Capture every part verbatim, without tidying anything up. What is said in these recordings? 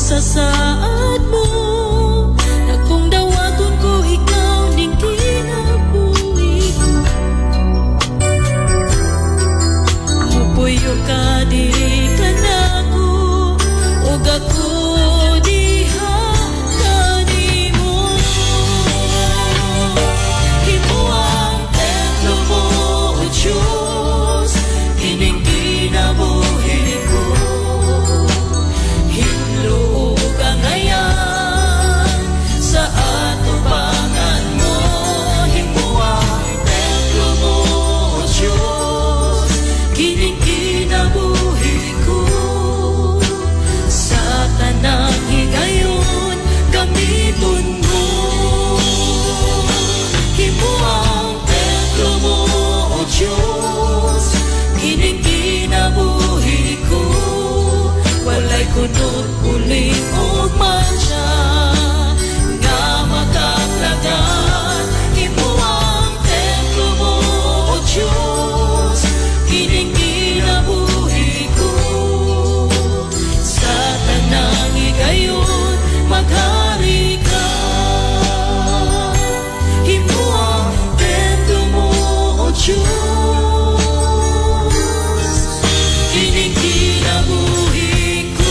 sa saad mo, na kung dawaton ko ikaw ning kinabuhi ko. Mupuyo ka diri ka nako, ug ako diha kanimo. Imo ang templo mo, O Diyos, kining kinabuhi ko. Hinlo ka ngayon sa atubangan mo. Imo ang templo mo, O Diyos, kining kinabuhi ko. Sa tanang higayon gamiton mo. Imo ang templo mo, O Diyos, kining kinabuhi ko. Walay kunot uling ug mansa nga makaplagan. Imo ang templo mo, O Diyos, kining kinabuhi ko. Sa tanang higayon maghari ka. Imo ang templo mo, O Diyos, kining kinabuhi ko.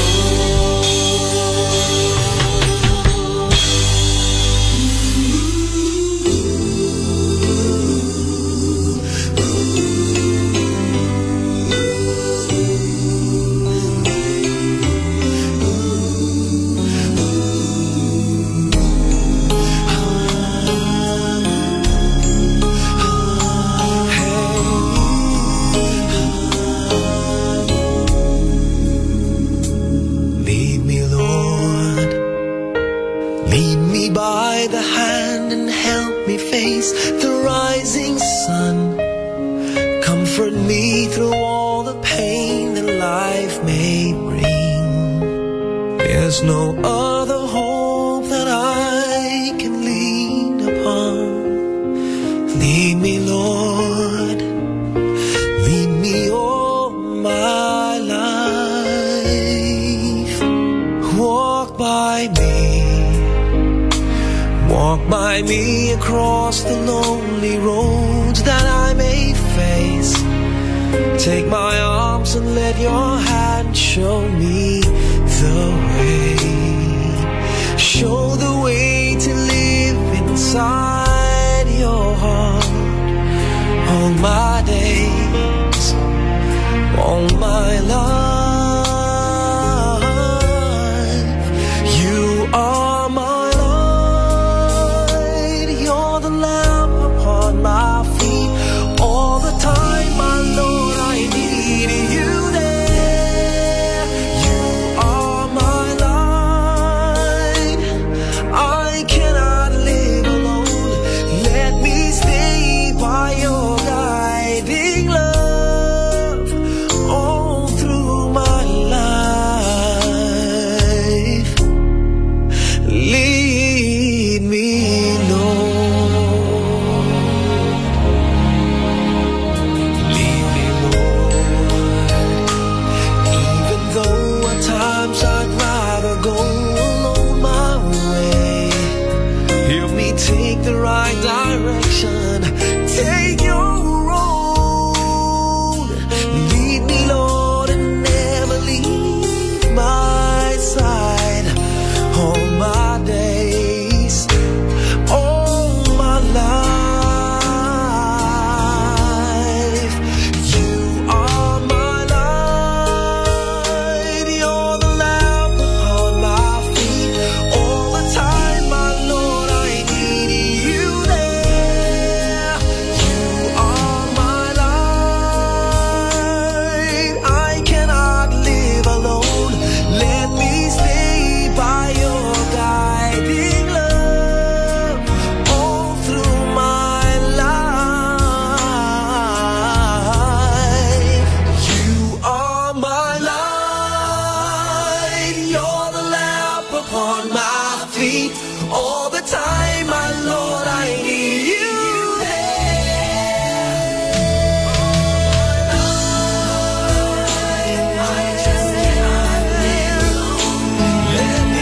Lead me, Lord. Lead me by the hand and help me face the rising sun. Comfort me through all the pain that life may bring. There's no other hope that I can lean upon. Lead me, Lord. Lead me all my life. Walk by me. Walk by me across the lonely roads that I may face. Take my arms and let your hand show me the way. Show the way to live inside your heart. All my days, all my life, you are my light. You're the lamp upon my feet. All the time, my Lord, I need you there. You are my light. I cannot live alone. Let me stay by your guiding love all through my life. Lead me, Lord. Lead me, Lord. Even though at times I'd rather go alone my way, help me take the right direction. Take your road. Lead me, Lord, and never leave my side. All my days, all my life, you are my light. You're the lamp upon my feet. All the time, my Lord, I need you there. You are my light. I cannot live alone. Let me stay by your guiding love all through my life. You are my light. You're the lamp upon my feet. All the time, my Lord, I need you there. I just cannot live alone. Let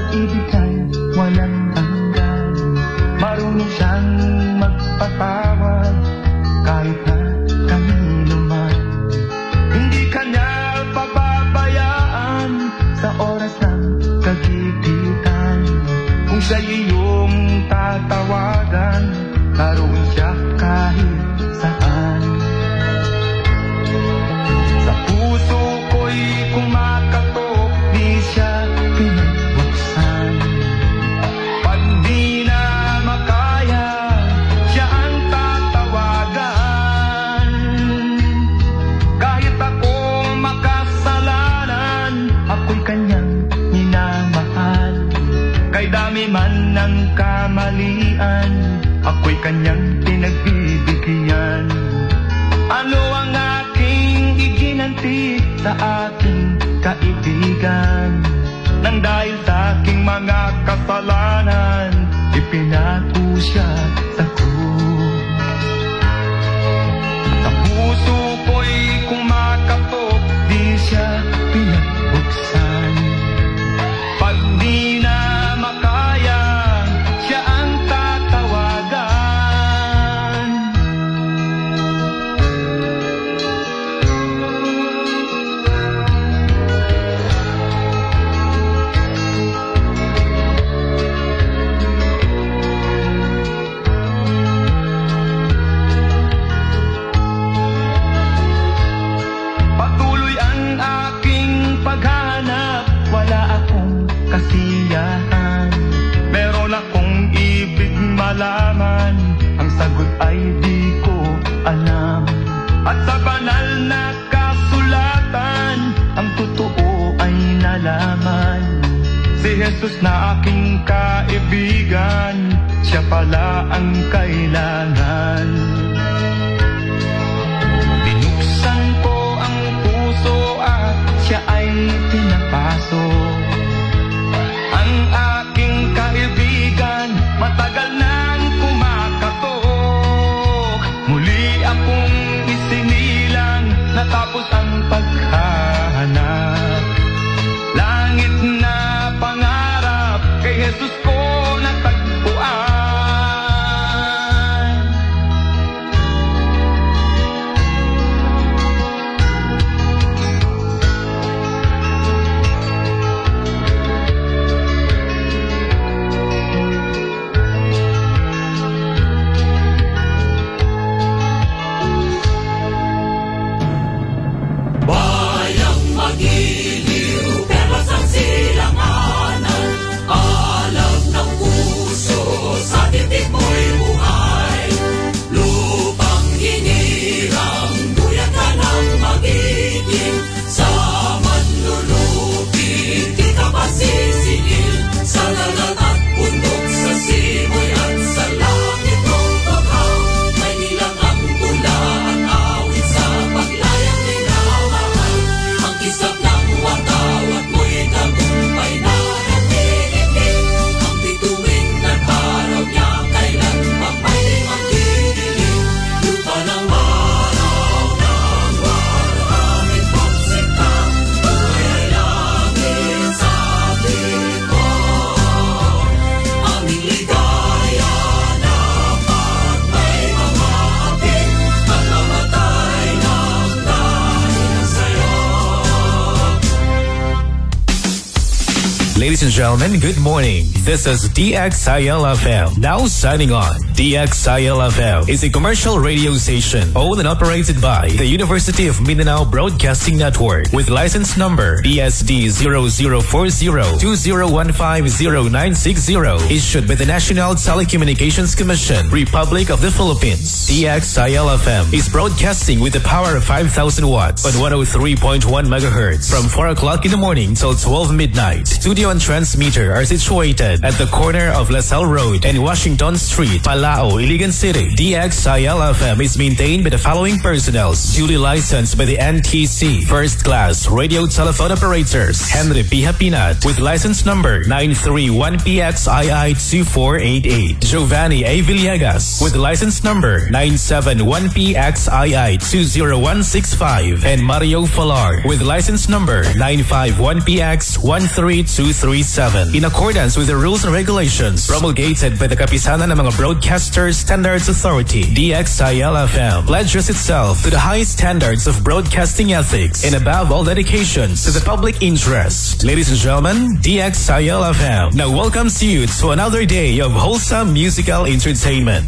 pag-ibig ay walang hanggan. Marunong siyang magpatawad kahit na kanino man. Hindi ka niya pababayaan sa oras ng kagipitan. Kung siya iyong tatawagan, naroon siya kahit saan. Sa puso ko'y kumakatok, di siya pinabuksan. Pag di na makaya, siya ang tatawagan. Kahit ako makasalanan, ako'y kanyang minamahal. Kay dami man ng kamalian, ako'y kanyang pinagbibigyan. Ano ang aking iginanti sa aking kaibigan? Nang dahil sa aking mga kasalanan, ipinako siya sa krus. Sa puso ko'y kumakatok, di siya pinagbuksan. Pag di na makaya, siya ang tatawagan. Patuloy ang aking paghanap, wala akong kasiyahan. Meron akong ibig malaman, ang sagot ay di ko alam. At sa banal na kasulatan, ang totoo ay nalaman. Si Jesus na aking kaibigan, siya pala ang kailangan. Binuksan ko ang puso at siya ay pinapasok. Ang aking kaibigan, matagal nang kumakatok. Muli akong isinilang, natapos ang paghahanap. Langit na pangarap, kay Jesus ko natagpuan. Bayang magiliw, perlas ang silanganan. Alam ng puso, sa titik mo'y buhay. Lupang hinirang, duyan ka ng magiging. Sa manlulupit, di ka masisingil. Sa dagat at bundok, sa simoy at sa langit mong baghaw. May nilang ang tula at awit sa paglayang minamahal. Ang kisap ng watawat mo'y tagumpay na nagpilipin. Ang bituin at araw niya kailan pa may magdidilim. Lupa ng araw ng waraming pagsikta, buhay ay langit sa ating mo. Aming ligaya dapat may mamahatid at namatay ng dahil sa'yo. Ladies and gentlemen, good morning. This is D X I L F M. Now signing on. D X I L F M is a commercial radio station owned and operated by the University of Mindanao Broadcasting Network with license number B S D zero zero four zero two zero one five zero nine six zero, issued by the National Telecommunications Commission, Republic of the Philippines. D X I L F M is broadcasting with the power of five thousand watts on one oh three point one megahertz from four o'clock in the morning till twelve midnight. Studio and transmitter are situated at the corner of LaSalle Road and Washington Street, Palao, Iligan City. D X I L F M is maintained by the following personnels, duly licensed by the N T C. First class radio telephone operators, Henry P. Hapinat with license number nine three one P X I I two four eight eight. Giovanni A. Villegas with license number nine seven one P X I I two zero one six five. And Mario Falar with license number nine five one P X one three two three thirty-seven in accordance with the rules and regulations promulgated by the Kapisanan ng mga Broadcasters Standards Authority, D X I L F M, pledges itself to the highest standards of broadcasting ethics and above all dedications to the public interest. Ladies and gentlemen, D X I L F M now welcomes you to another day of wholesome musical entertainment.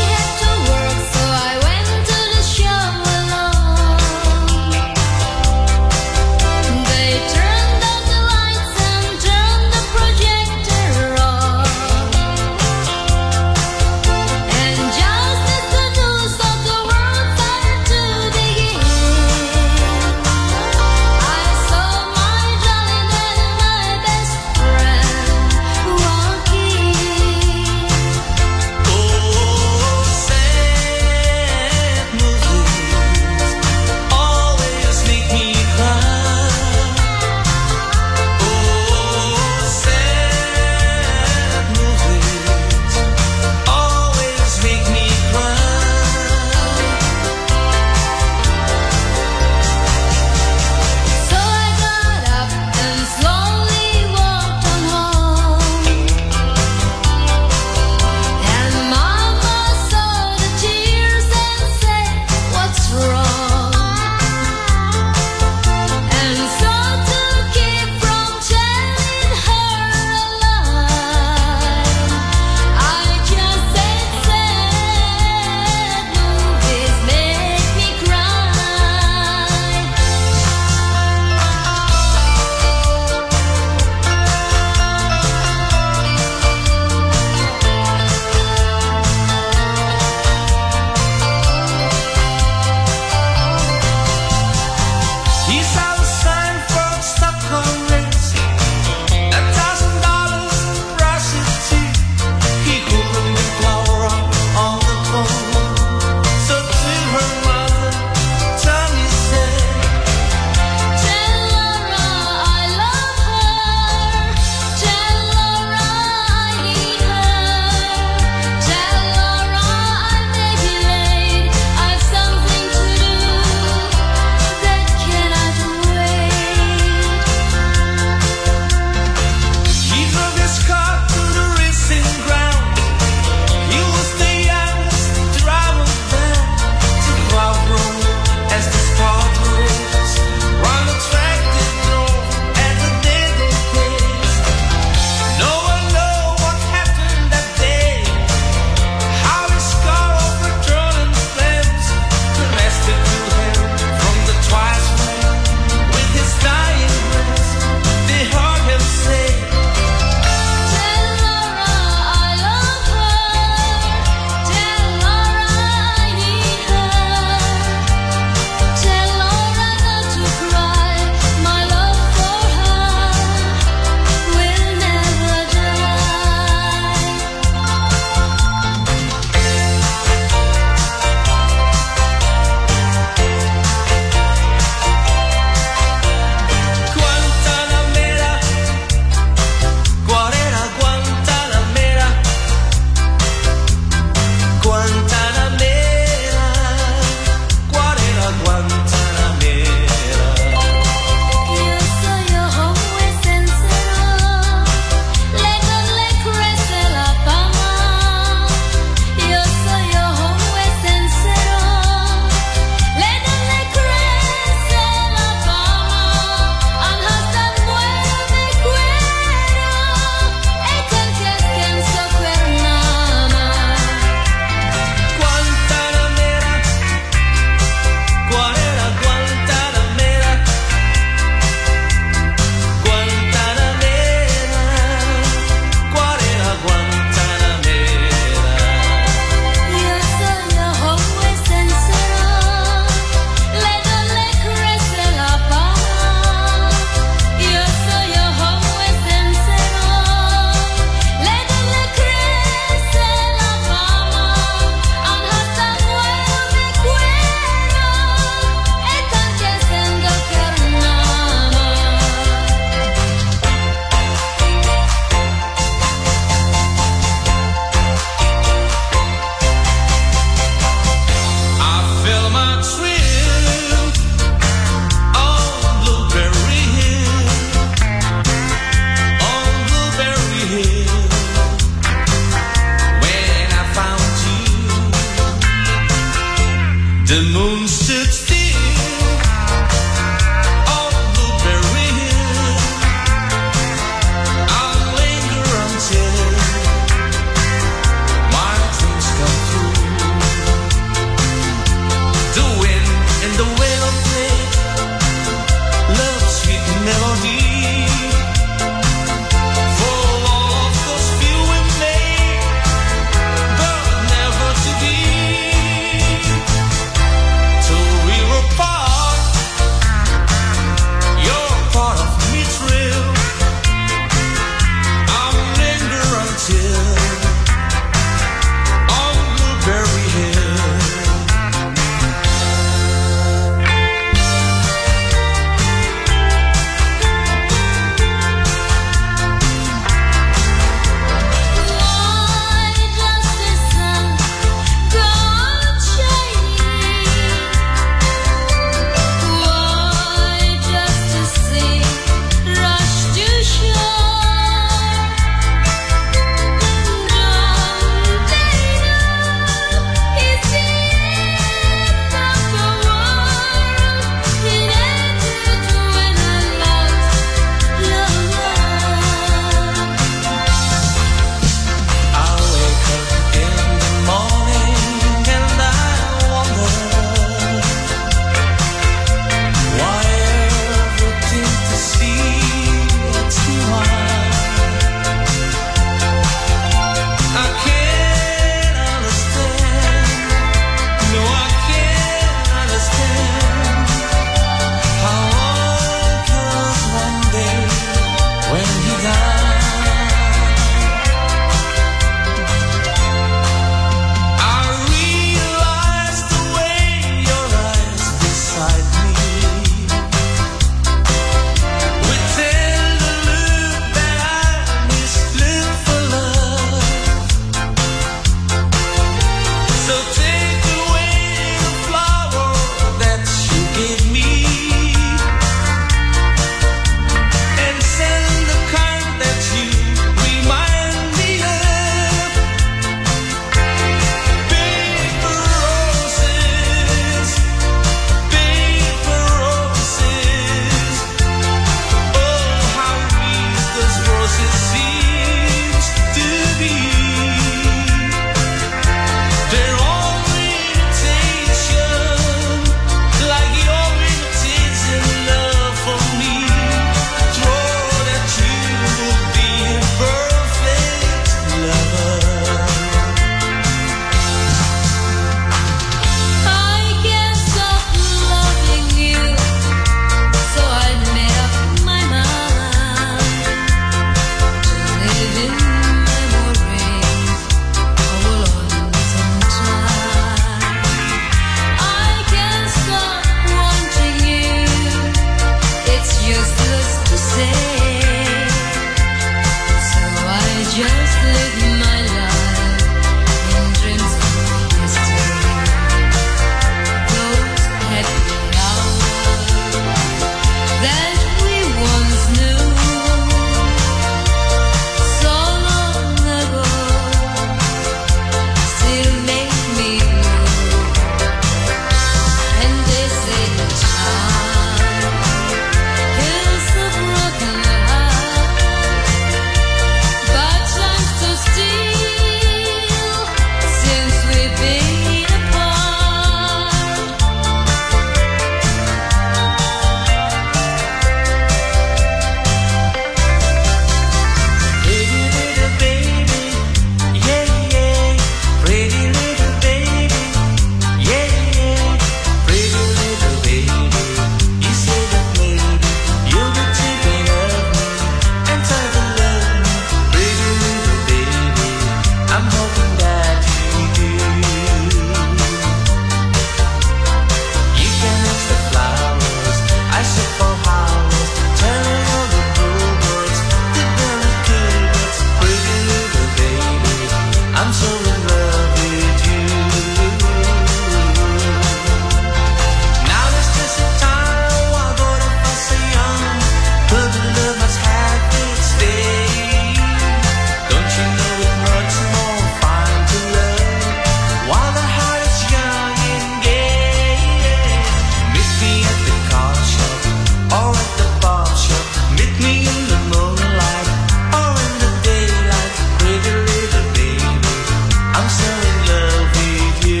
I'm so in love with you.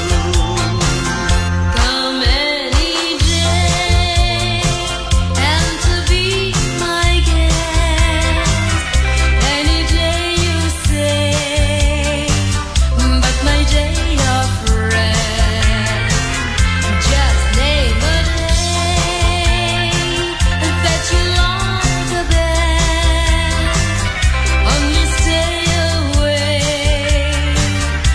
Come any day and to be my guest. Any day you say, but my day of rest. Just name a day that you long the best. Only stay away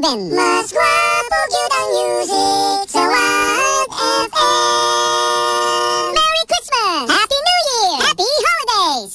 Alvin. Mas guwapo gyud ang music sa Wild F M. Merry Christmas! Happy New Year! Happy Holidays!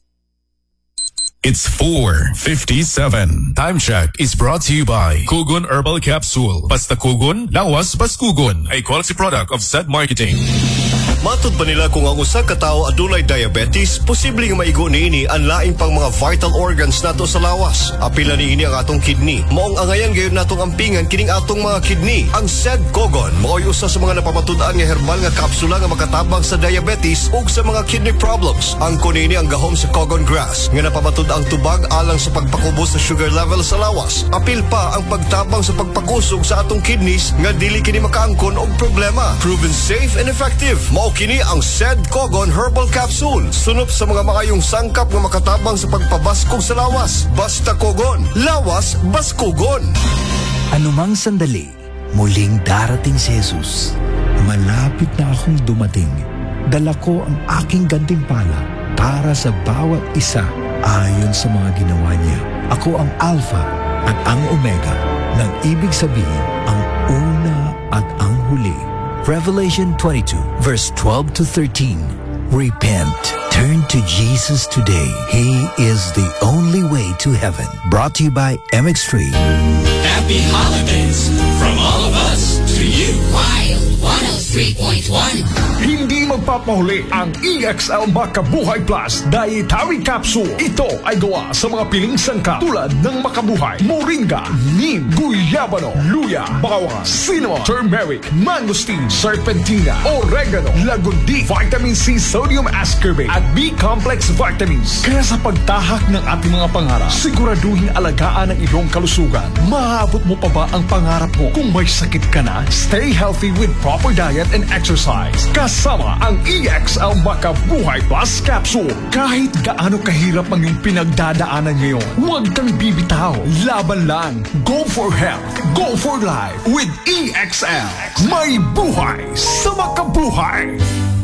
It's four fifty-seven. Time check is brought to you by Kugon Herbal Capsule. Basta Kugon, lawas bas Kugon. A quality product of Zed Marketing. Matud pa nila kung ang usa ka tawo adunay diabetes, posible nga maigo niini ang laing pang mga vital organs nato sa lawas. Apil na niini ang atong kidney. Maong angayan gayon natong ampingan kining atong mga kidney. Ang Zed Kogon mao'y usa sa mga napamatud-an nga herbal nga kapsula nga makatabang sa diabetes ug sa mga kidney problems. Ang kunini ang gahom sa Kogon grass nga napamatud ang tubag alang sa pagpakubos sa sugar level sa lawas. Apil pa ang pagtabang sa pagpakusog sa atong kidneys nga dili kini makaangkon og problema. Proven safe and effective. Mao kini ang Zed Kogon Herbal Capsule. Sunop sa mga makayong sangkap nga makatabang sa pagpabaskog sa lawas. Basta Kogon, lawas baskogon. Anumang sandali, muling darating si Jesus. Malapit na akong dumating. Dala ko ang aking gantimpala para sa bawat isa ayon sa mga ginawa niya. Ako ang Alpha at ang Omega, nang ibig sabihin ang una at ang huli. Revelation twenty-two, verse twelve to thirteen. Repent. Turn to Jesus today. He is the only way to heaven. Brought to you by M X three. Happy holidays from all of us to you. Wild one oh three point one. Hindi magpapahuli ang E X L Makabuhay Plus Dietary Capsule. Ito ay gawa sa mga piling sangkap tulad ng Makabuhay, Moringa, Neem, Guyabano, Luya, Bawang, Cinnamon, Turmeric, Mangosteen, Serpentina, Oregano, Lagundi, Vitamin C, Sodium Ascorbate at B-complex vitamins. Kaya sa pagtahak ng ating mga pangarap, siguraduhin alagaan ang iyong kalusugan. Maabot mo pa ba ang pangarap mo? Kung may sakit ka na, stay healthy with proper diet and exercise. Kasama ang E X L Makabuhay Plus Capsule. Kahit gaano kahirap ang iyong pinagdadaanan ngayon, huwag kang bibitaw. Laban lang. Go for health. Go for life with E X L. May buhay sa makabuhay.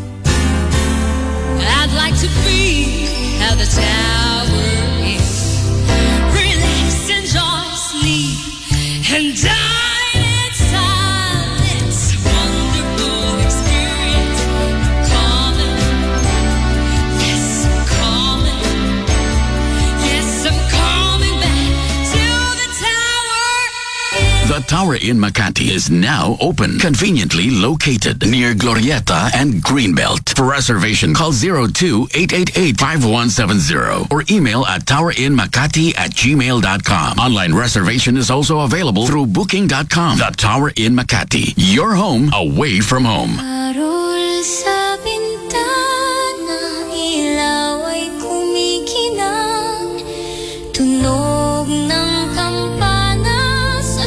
I'd like to be how the tower is. Relax, enjoy, sleep, and die in silence. Wonderful experience. Coming, yes, I'm coming. Yes, I'm coming back to the tower. The Tower in Makati is now open, conveniently located near Glorieta and Greenbelt. For reservation, call zero two eight eight eight five one seven zero or email at towerinmakati at gmail dot com. Online reservation is also available through booking dot com. The Tower in Makati, your home away from home. Parol sa bintana, ilaw ay kumikinang. Tunog ng kampana sa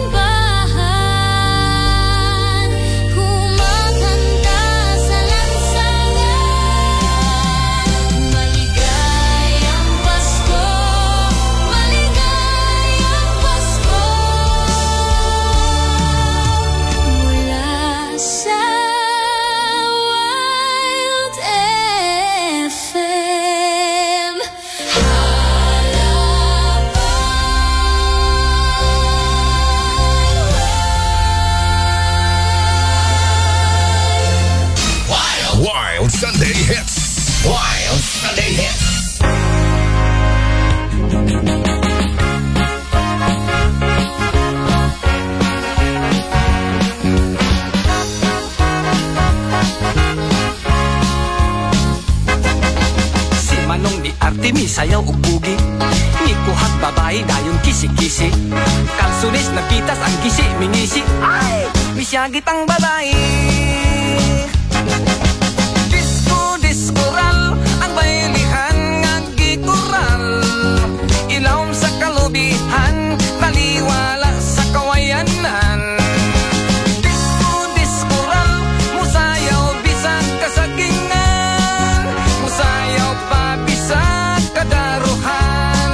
simbahan. Kumakanta sa lansangan. Maligayang Pasko, maligayang Pasko. Mula sa Wild F M. Wild Sunday Hits. Wild Sunday Hits. Si Manong ni Artemis sayaw ug bugi. Ngikuhat babae dayon kisi-kisi. Kalsunis na pitas ang kisi mingisi. Ay! Misyagit ang babae. Disco, diskoral, ang baylihan nga gikural. Ilawom sa kalubihan, baliwala sa kawayanan. Disco, diskoral, musayaw bisag kasagingan. Musayaw pa bisag kadaruhan.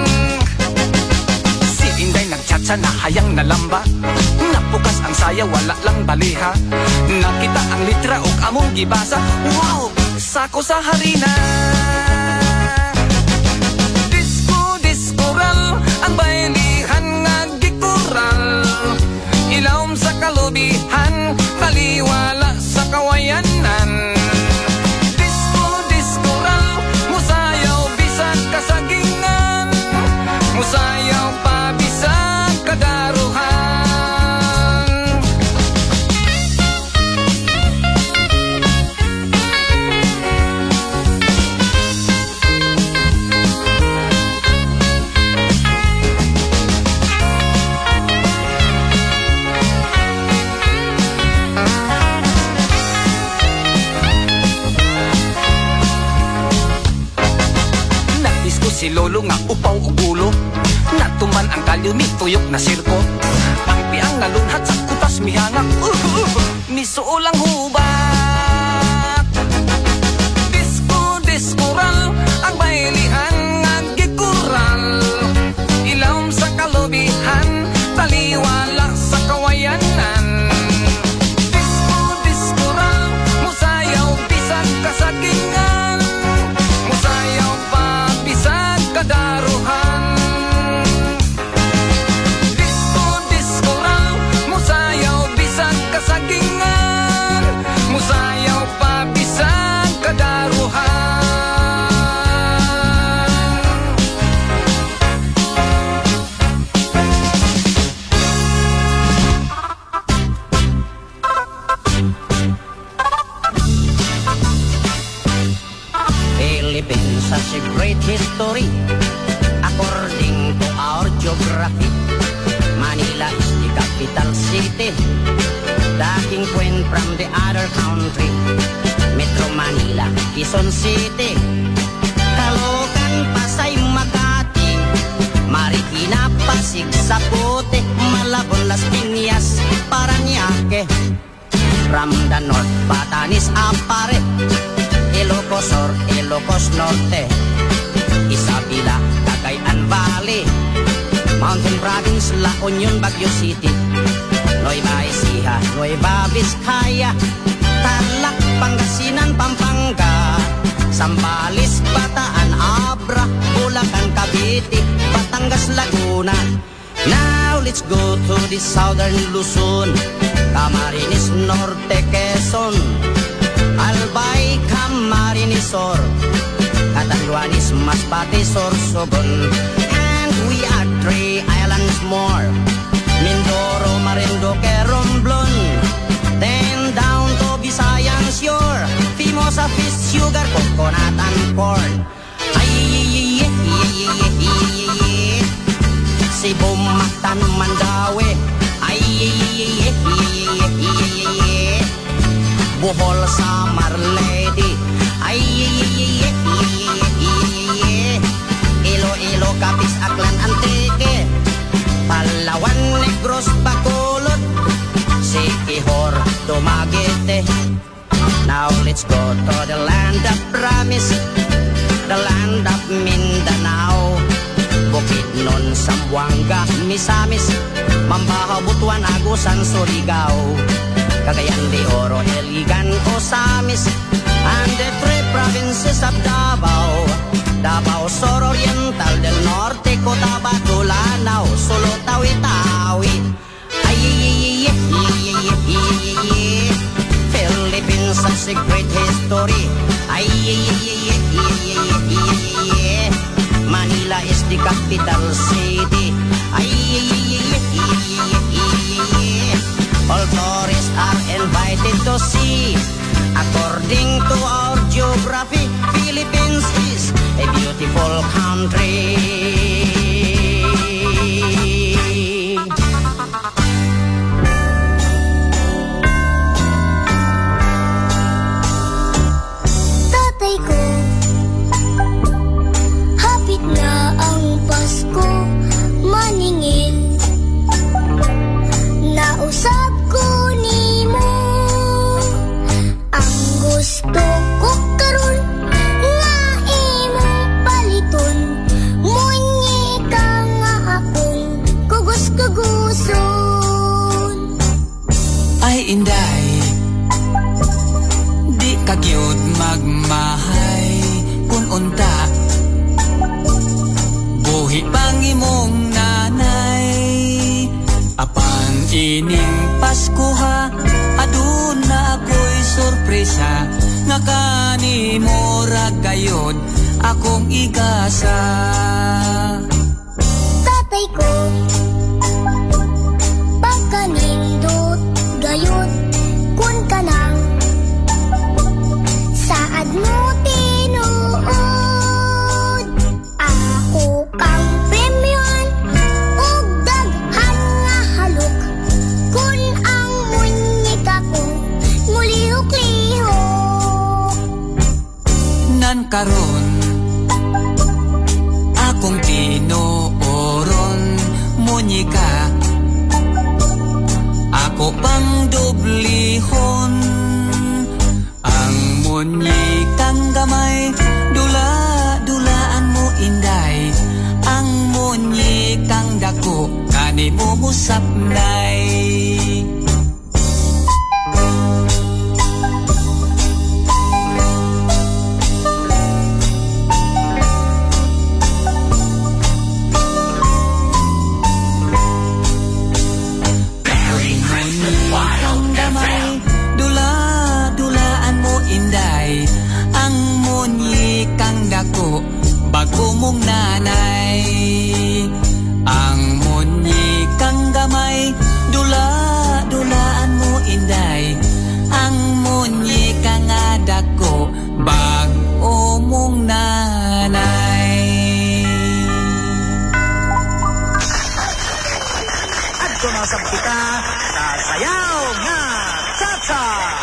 Si Inday nagchatsa na hayang nalamba. Napukas ang saya, wala lang baliha. Nakita ang litra ug among gibasa. Wow! Sako sa harina. Disco, diskoral, ang baylihan nga gikural. ulo nga upaw ug ulo. Natuman ang kalyo mi tuyok na sirko. Ang piang nalunhat sa kutas mihangak. Uh, uh, misuulang hubat. Disco diskural ang bailihan nga gikural. Ilawom sa kalubihan, taliwala sa kawayanan. Disco diskural, musayaw bisag kasagingan. Musayaw pa bisag kadaruhan. Disco diskural, musayaw bisag kasagingan. Musayaw pa bisag kadaruhan. Philippines has a great history according to our geography. Manila is the capital city, the king queen from the other country. Metro Manila, Quezon City, Caloocan, Pasay, Makati, Marikina, Pasig, Zapote, Malabon, Las Piñas, Parañaque. From the north, Batanes, Apare, Ilocos Sur, Ilocos Norte, Isabela, Cagayan Valley, Mountain Province, La Union, Baguio City, Nueva Ecija, Nueva Vizcaya, Tarlac, Pangasinan, Pampanga, Zambales, Bataan, Abra, Bulacan, Cavite, Batangas, Laguna. Now let's go to the southern Luzon, Camarines Norte, Quezon, Albay, Camarines Sur, Catanduanes, Masbate, Sorsogon, and we are three islands more, Mindoro, Marinduque, Romblon, then down to Visayan Shore, Fimosa, fish, sugar, coconut, and corn. Ay, Cebu, Mactan, Mandaue, ay, Bohol, Samar, Leyte, ay, Iloilo, Capiz, Aklan, Antique, Palawan, Negros, Bacolod, Siquijor, Dumaguete. Now let's go to the land of promise, the land of Mindanao, Bukidnon, Zamboanga, Misamis, Mambaha, Butuan, Agusan, Surigao, Cagayan de Oro, Iligan, Osamis, and the three provinces of Davao, Davao Sur Oriental, del Norte, Cotabato, Lanao, Solo, Tawi-Tawi. Ay, Philippines has a great history. Ay, Manila is the capital city. Ay, all tourists are invited to see. According to our geography, Philippines is a beautiful country. Tatay ko, hapit na ang Pasko, maningil. Nausap ko nimo, ang gusto ko karon nga imong paliton. Munyi ka nga akong kugos-kuguson. Ay inday, di kagyod magmahay kun unta. Buhi pang imong nanay, apan ining Pasko ha, aduna ako'y sorpresa nga kanimo ra gayod akong igasa. Tatay ko, pagkanindot gayod kun kanang saad mo tinuod. Ako kang premyon ug daghan nga halok kun ang munyika ko mulihok-lihok. Nan karon tinooron munyika, ako pang dublihon. Ang munyikang gamay, dula-dulaan mo inday. Ang munyikang dako, kani mo musapnay. Bago mong nanay, ang munyikang gamay, dula-dulaan mo inday. Ang munyikang adako, bago mong nanay. At sumasab kita sa sayaw na cha-cha.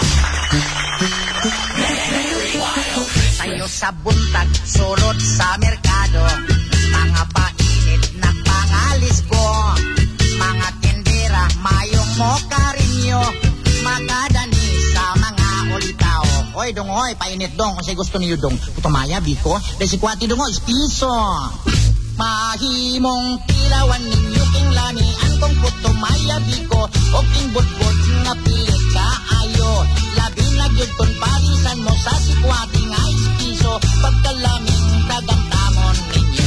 Sayo sa buntag, sulot sa merkado, mga painit na pangalis ko, mga tindera, mayong mo karinyo, makadani sa mga ulitaw. Oy dongoy, painit dong, kasi gusto niyo dong, putumaya biko, desi kwati dongoy, piso. Mahimong tilawan ninyo king lani, ang kong putumaya biko, o king budbud nga pilit ka ayo, labi na gyud kon parisan mo sa sikwati nga ispiso, pagkalaming tagamtamon ninyo.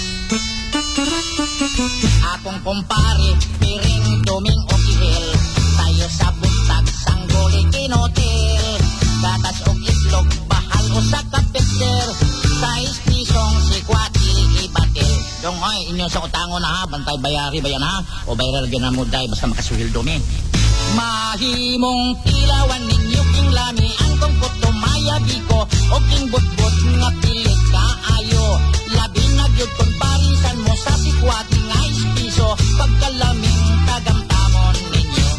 Akong kumpare, piring duming o kihil, tayo sa buntag, sanggoli kinotel, gatas o itlog, bahal o sa kapitser, sa ispisong sikwati ibatil. Dongoy, inyo sa utango na ha, bantay bayari bayan ha, o bayral gana mo day, basta makasuhil dumi. Mahimong tilawan ninyo king lami, ang kong putumaya biko, o king butbut nga pilit ka ayo, labi na gyud kung parisan mo sa sikwati nga ispiso, pagkalaming tagamtamon ninyo.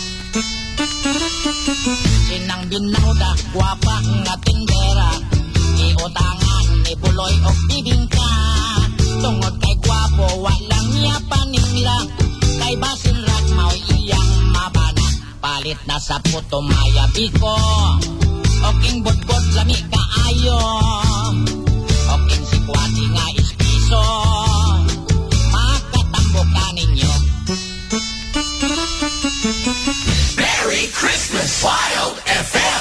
Sinang binauda, guwapa nga tindera, iutangan ni buloy o bibingka, tungod kay guwapo, walang niya paningla, kay basin rak mao iyang mabana, palit na sa putumaya biko, o king budbud lami kaayo, o king sikwati nga ispiso, makatambo ka ninyo. Merry Christmas, Wild F M.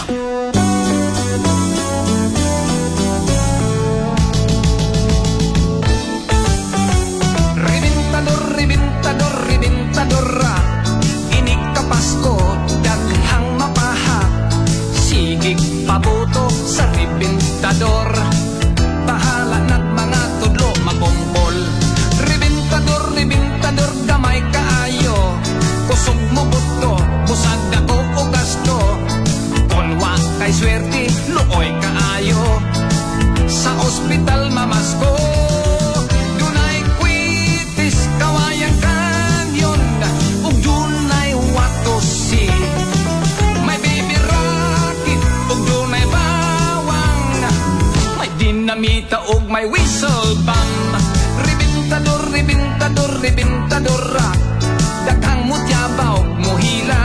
Ribintador, ribintador, ribintadora, inig ka Pasko, daghang mapaha, sigig pabuto sa ribintador, bahala na't mga tudlo mabumbol. Ribintador, ribintador, gamay kaayo, kusog mo buto, busag ako o gasto, kunwa kay swerte, luoy kaayo, sa ospital mamasko, dunay kwitis, kawayang kanyon, ug dunay watosi, may baby rocket, ug dunay bawang, may dinamita ug may whistle bomb. Ribintador, ribintador, ribintadora, daghang mutyabaw muhila,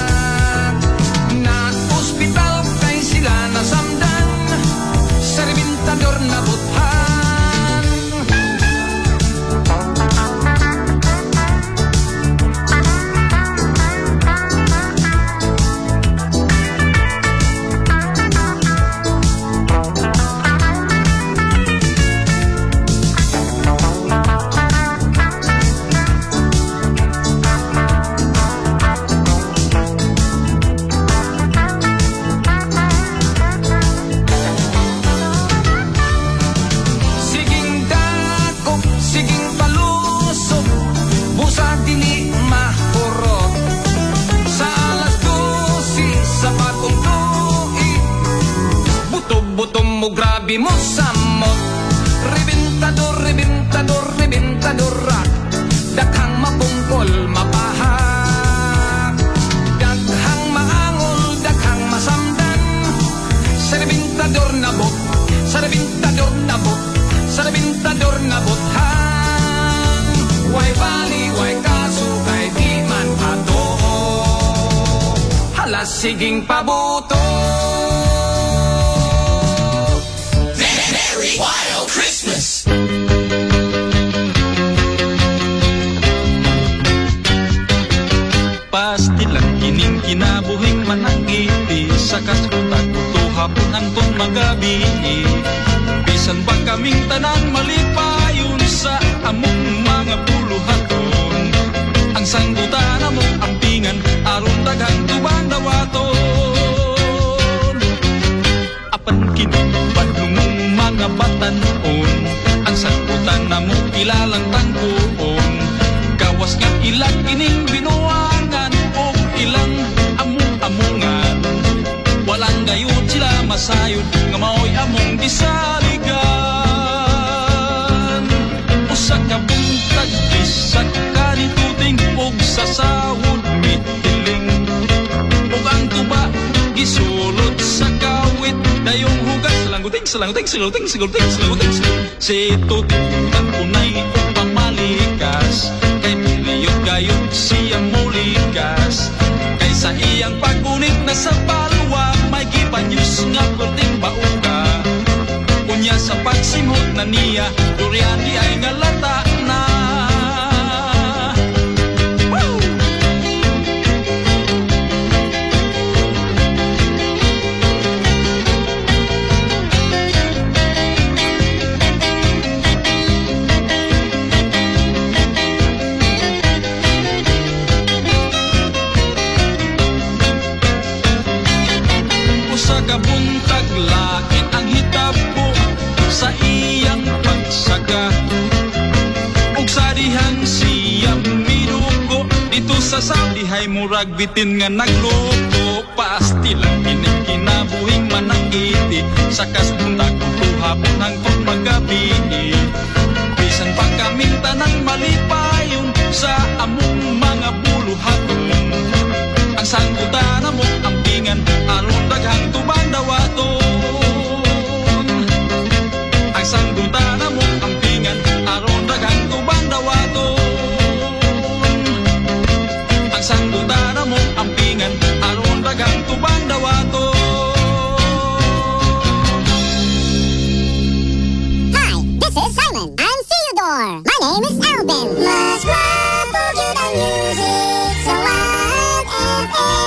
na ospital kay sila nasamdan, sa ribintador na buthan. Siging dakop, siging palusok, busag dili mahurot, sa alas dosi sa patong tuig, buto-buto mo grabe mo samot. Ribintador, ribintador, ribintadora, daghang mapungkol mapaha, daghang maangol, daghang masamdan, sa ribintador na bot, sa ribintador na bot, sa ribintador na bothan. Siging pabuto. Merry Wild Christmas! Pastilang kining kinabuhing manangiti sa kaskutan kuto hapon hangtong magabi. Bisan pa kaming tanan malipayon sa among mga buluhaton. Ang sanggutan among ampingan aron daghang tubang dawaton. Apan kining padlumong mga batanon. Ang sanggutan among kilalang tangkuon. Gawas nga ilang kining binuangan o ilang among-amungan. Walang gayud sila masayod nga maoy among gisaligan. Usa ka buntag isa ka nituting og sasawod mitiling. Ug ang tuba gisulod sa kawit dayong hugas langguting salanguting siluting siluting siluting si tuting tanpunay og pamalikas. Kay piliyot gayud siya mulikas. Kay sa iyang pagunit na sa balwa may gipanyus nga perting bauka. Unya sa pagsimhot na niya durian di ay ngalata na. Kabuntag lain ang hitabo sa iyang pagsaka. Ug sa dihang siyang minugo dito sa Saudihay murag bitin nga nagluto. Pasti lang kining kinabuhing manangiti sa kasbuntag kuto hapon hangtong magabi. Bisan pa kaming tanan malipayon sa among mga buluhaton. Ang sanggutan among ampingan aron daghang tubang dawaton. Ang sanggutan among ampingan aron daghang tubang dawaton. Ang sanggutan among ampingan aron daghang tubang dawaton. Hi, this is Simon. I'm Theodore. My name is Alvin. Let's rock for you the music so loud and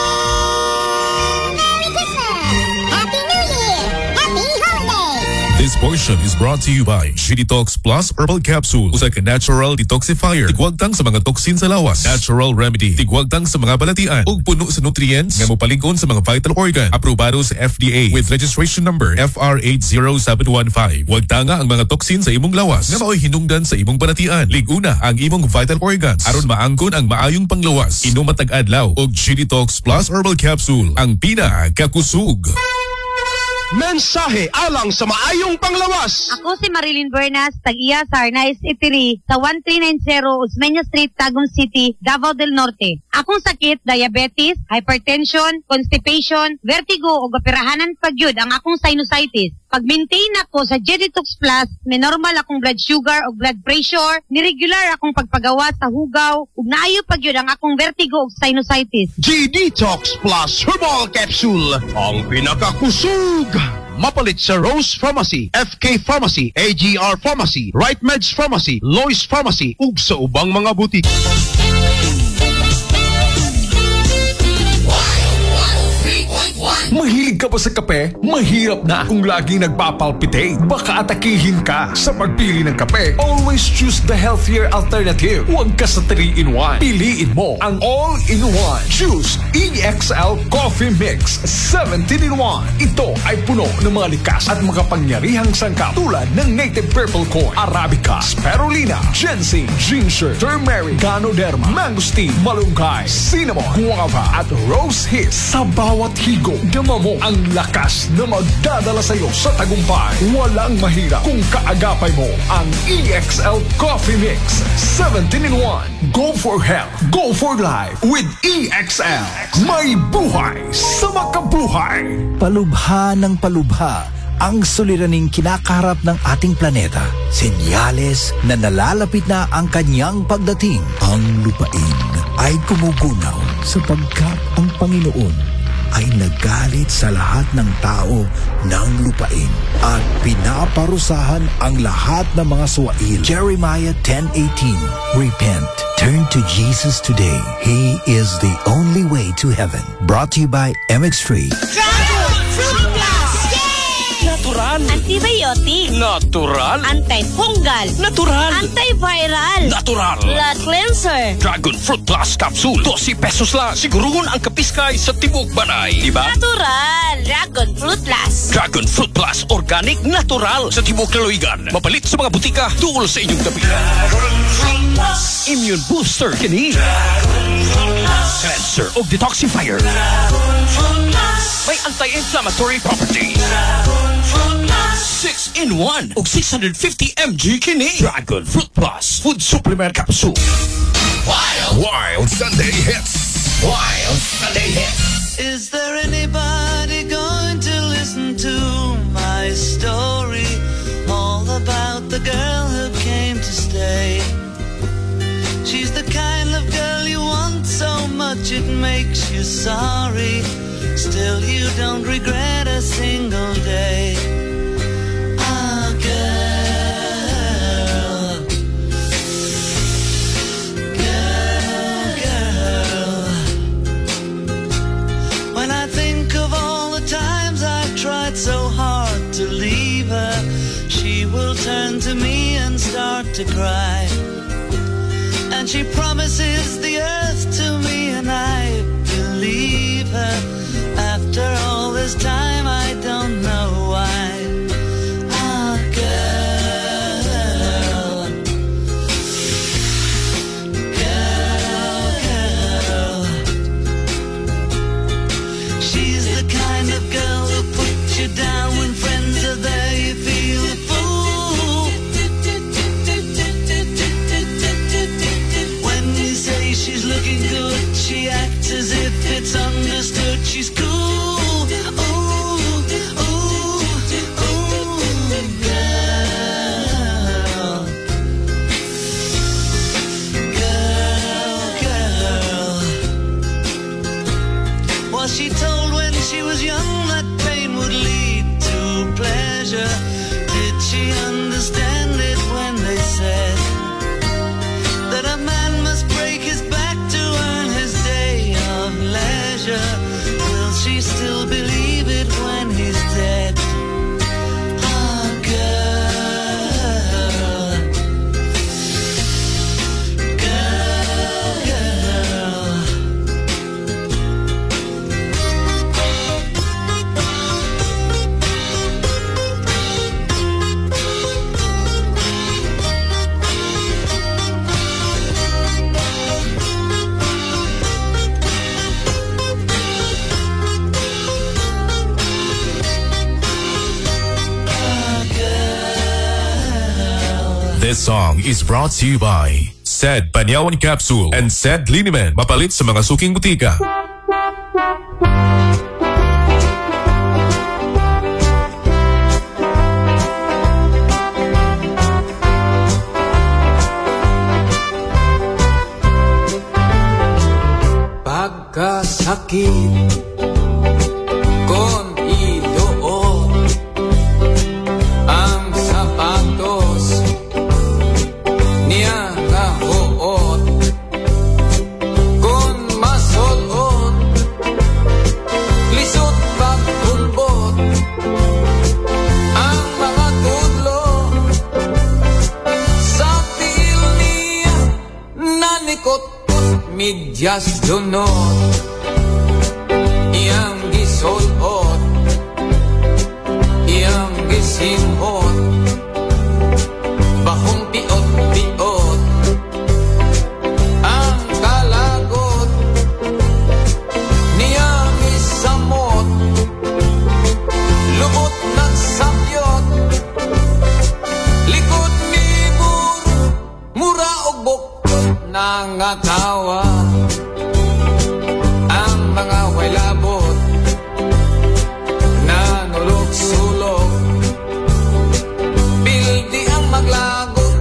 Merry Christmas! Happy New Year! Happy Holidays! This portion is brought to you by G Detox Plus Herbal Capsule. Usa ka natural detoxifier. Tigwagtang sa mga toxin sa lawas. Natural remedy. Tigwagtang sa mga balatian. Ug puno sa nutrients nga mopalig-on sa mga vital organ. Aprobado sa F D A with registration number F R eight zero seven one five. Wagtanga ang mga toxin sa imong lawas nga maoy hinungdan sa imong balatian. Liguna ang imong vital organs aron maangkon ang maayong panglawas. Inom matag adlaw og G Detox Plus Herbal Capsule. Ang pinakakusog. Mensahe alang sa maayong panglawas. Ako si Marilyn Bernas, tag-iya sa Arnaiz Eatery sa one three nine zero Osmeña Street, Tagum City, Davao del Norte. Akong sakit, diabetes, hypertension, constipation, vertigo o operahanan pagyud ang akong sinusitis. Pag-maintain ako sa G Detox Plus, ni normal akong blood sugar o blood pressure, ni regular akong pagpagawa sa hugaw, ug naayo pagyud ang akong vertigo o sinusitis. G Detox Plus Herbal Capsule, ang pinakakusog. Mapalit sa Rose Pharmacy, F K Pharmacy, A G R Pharmacy, Right Meds Pharmacy, Lois Pharmacy, ug sa ubang mga butik. Mahilig ka ba sa kape? Mahirap na kung lagi nagpapalpitate. Baka atakihin ka sa pagpili ng kape. Always choose the healthier alternative. Huwag ka sa three in one. Piliin mo ang all-in-one. Choose E X L Coffee Mix seventeen in one. Ito ay puno ng mga likas at makapangyarihang sangkap tulad ng native purple corn, Arabica, Spirulina, ginseng, ginger, turmeric, ganoderma, mangosteen, malunggay, cinnamon, guava at rose hiss. Sa bawat higo, dama mo ang lakas na magdadala sa iyo sa tagumpay. Walang mahirap kung kaagapay mo ang E X L Coffee Mix seventeen in one. Go for health, go for life with E X L. May buhay sa makabuhay. Palubha ng palubha ang suliraning kinakaharap ng ating planeta. Senyales na nalalapit na ang kanyang pagdating. Ang lupain ay kumugunaw sapagkat ang Panginoon ay nagalit sa lahat ng tao ng lupain at pinaparusahan ang lahat ng mga suwail. Jeremiah ten eighteen. Repent. Turn to Jesus today. He is the only way to heaven. Brought to you by M X three. Dragon Fruit Plus! Natural. Antibiotic. Natural. Antifungal. Natural. Antiviral. Natural. Blood cleanser. Dragon Fruit Plus Capsule. twelve pesos lang. Siguruhon ang kapiskay sa tibok banay. Diba? Natural. Dragon Fruit Plus. Dragon Fruit Plus Organic Natural sa tibok Laloigan. Mapalit sa mga butika tuol sa inyong gabi. Dragon Fruit Plus. Immune Booster kini. Dragon Fruit Plus. Cleanser o Detoxifier. Dragon Fruit Plus. May anti-inflammatory properties. Dragon Fruit Plus. six in one o six hundred fifty milligrams kini. Dragon Fruit Plus Food Supplement Capsule. Wild, Wild Sunday Hits. Wild Sunday Hits. Is there anybody going to listen to my story? All about the girl who came to stay. She's the kind of girl you want so much it makes you sorry. Still you don't regret a single day. Ah, girl, girl, girl. When I think of all the times I've tried so hard to leave her, she will turn to me and start to cry. And she promises the earth to me, and I believe her. After all this time, I don't know why. Ah, girl, girl, girl. She's the kind of girl who puts you down when friends are there. You feel a fool. When you say she's looking good, she acts as if it's understood. She's cool. She told when she was young that pain would lead to pleasure. Did she understand it when they said that a man must break his back to earn his day of leisure? Will she still believe it when he's dead? Ah, girl, girl, girl. This song is brought to you by Said Panyawan Capsule and Said Linimen. Mapalit sa mga suking butika. Pagkasakit kon idoon ang sapatos niya kahuot kon masulot lisod pagkulbot ang mga tudlo sa tiil niya nanikot midyas dunot iyang gisulot iyang gisimhot bahong piot-piot ang kalagot niyang isamot lubot nagsapyot likod ni muro mura og buktot nangatawa ang mga wailabot nanulog-sulog pildi ang maglagot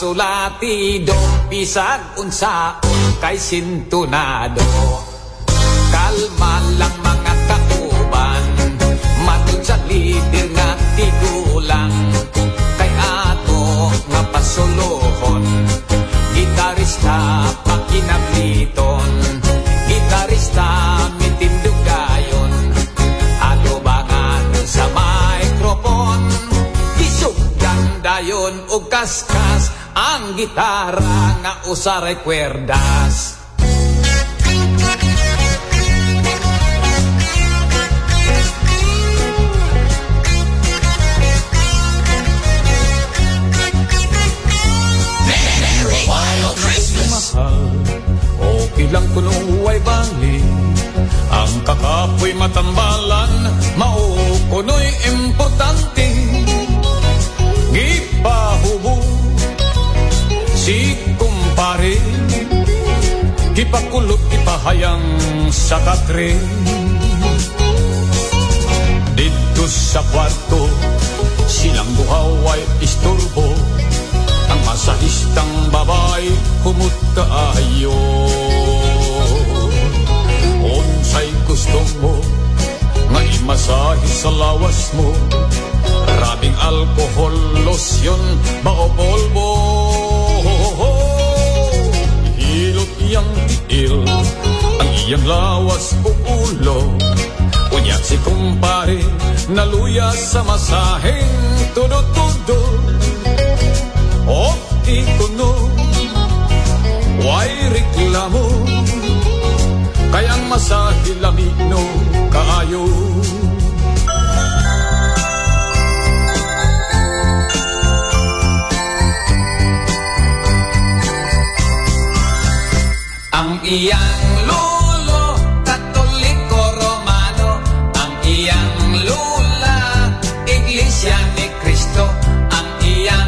pasulatido bisag unsaon kay sintunado. Kalma lang mga kauban, matud sa lider nga tigulang, kay ato nga pasulohon. Gitarista pakinabliton, gitarista mitindugayon, alubangan sa microphone, isugdan dayon o kaskas ang gitara nga usaray kwerdas. Okay lang kuno ay bali, ang kakapoy matambalan, mao kuno'y importante. Gipahubo si kumpare, gipakulot ipahayang sa katre. Dito sa kwarto silang buhaw ay isturbo, ang masahistang babae kumut kaayo. Unsay gusto mo nga imasahe sa lawas mo, rabing alkohol, losyon, baobolbo. Hilot iyang tiil ang iyang lawas o ulo, unya si kumpare naluya sa masaheng tudo-tudo. O ikuno, way reklamo, kayang masahe lamino kaayo. Ang iyang lolo, Katoliko Romano, ang iyang lula, Iglesia ni Cristo, ang iyang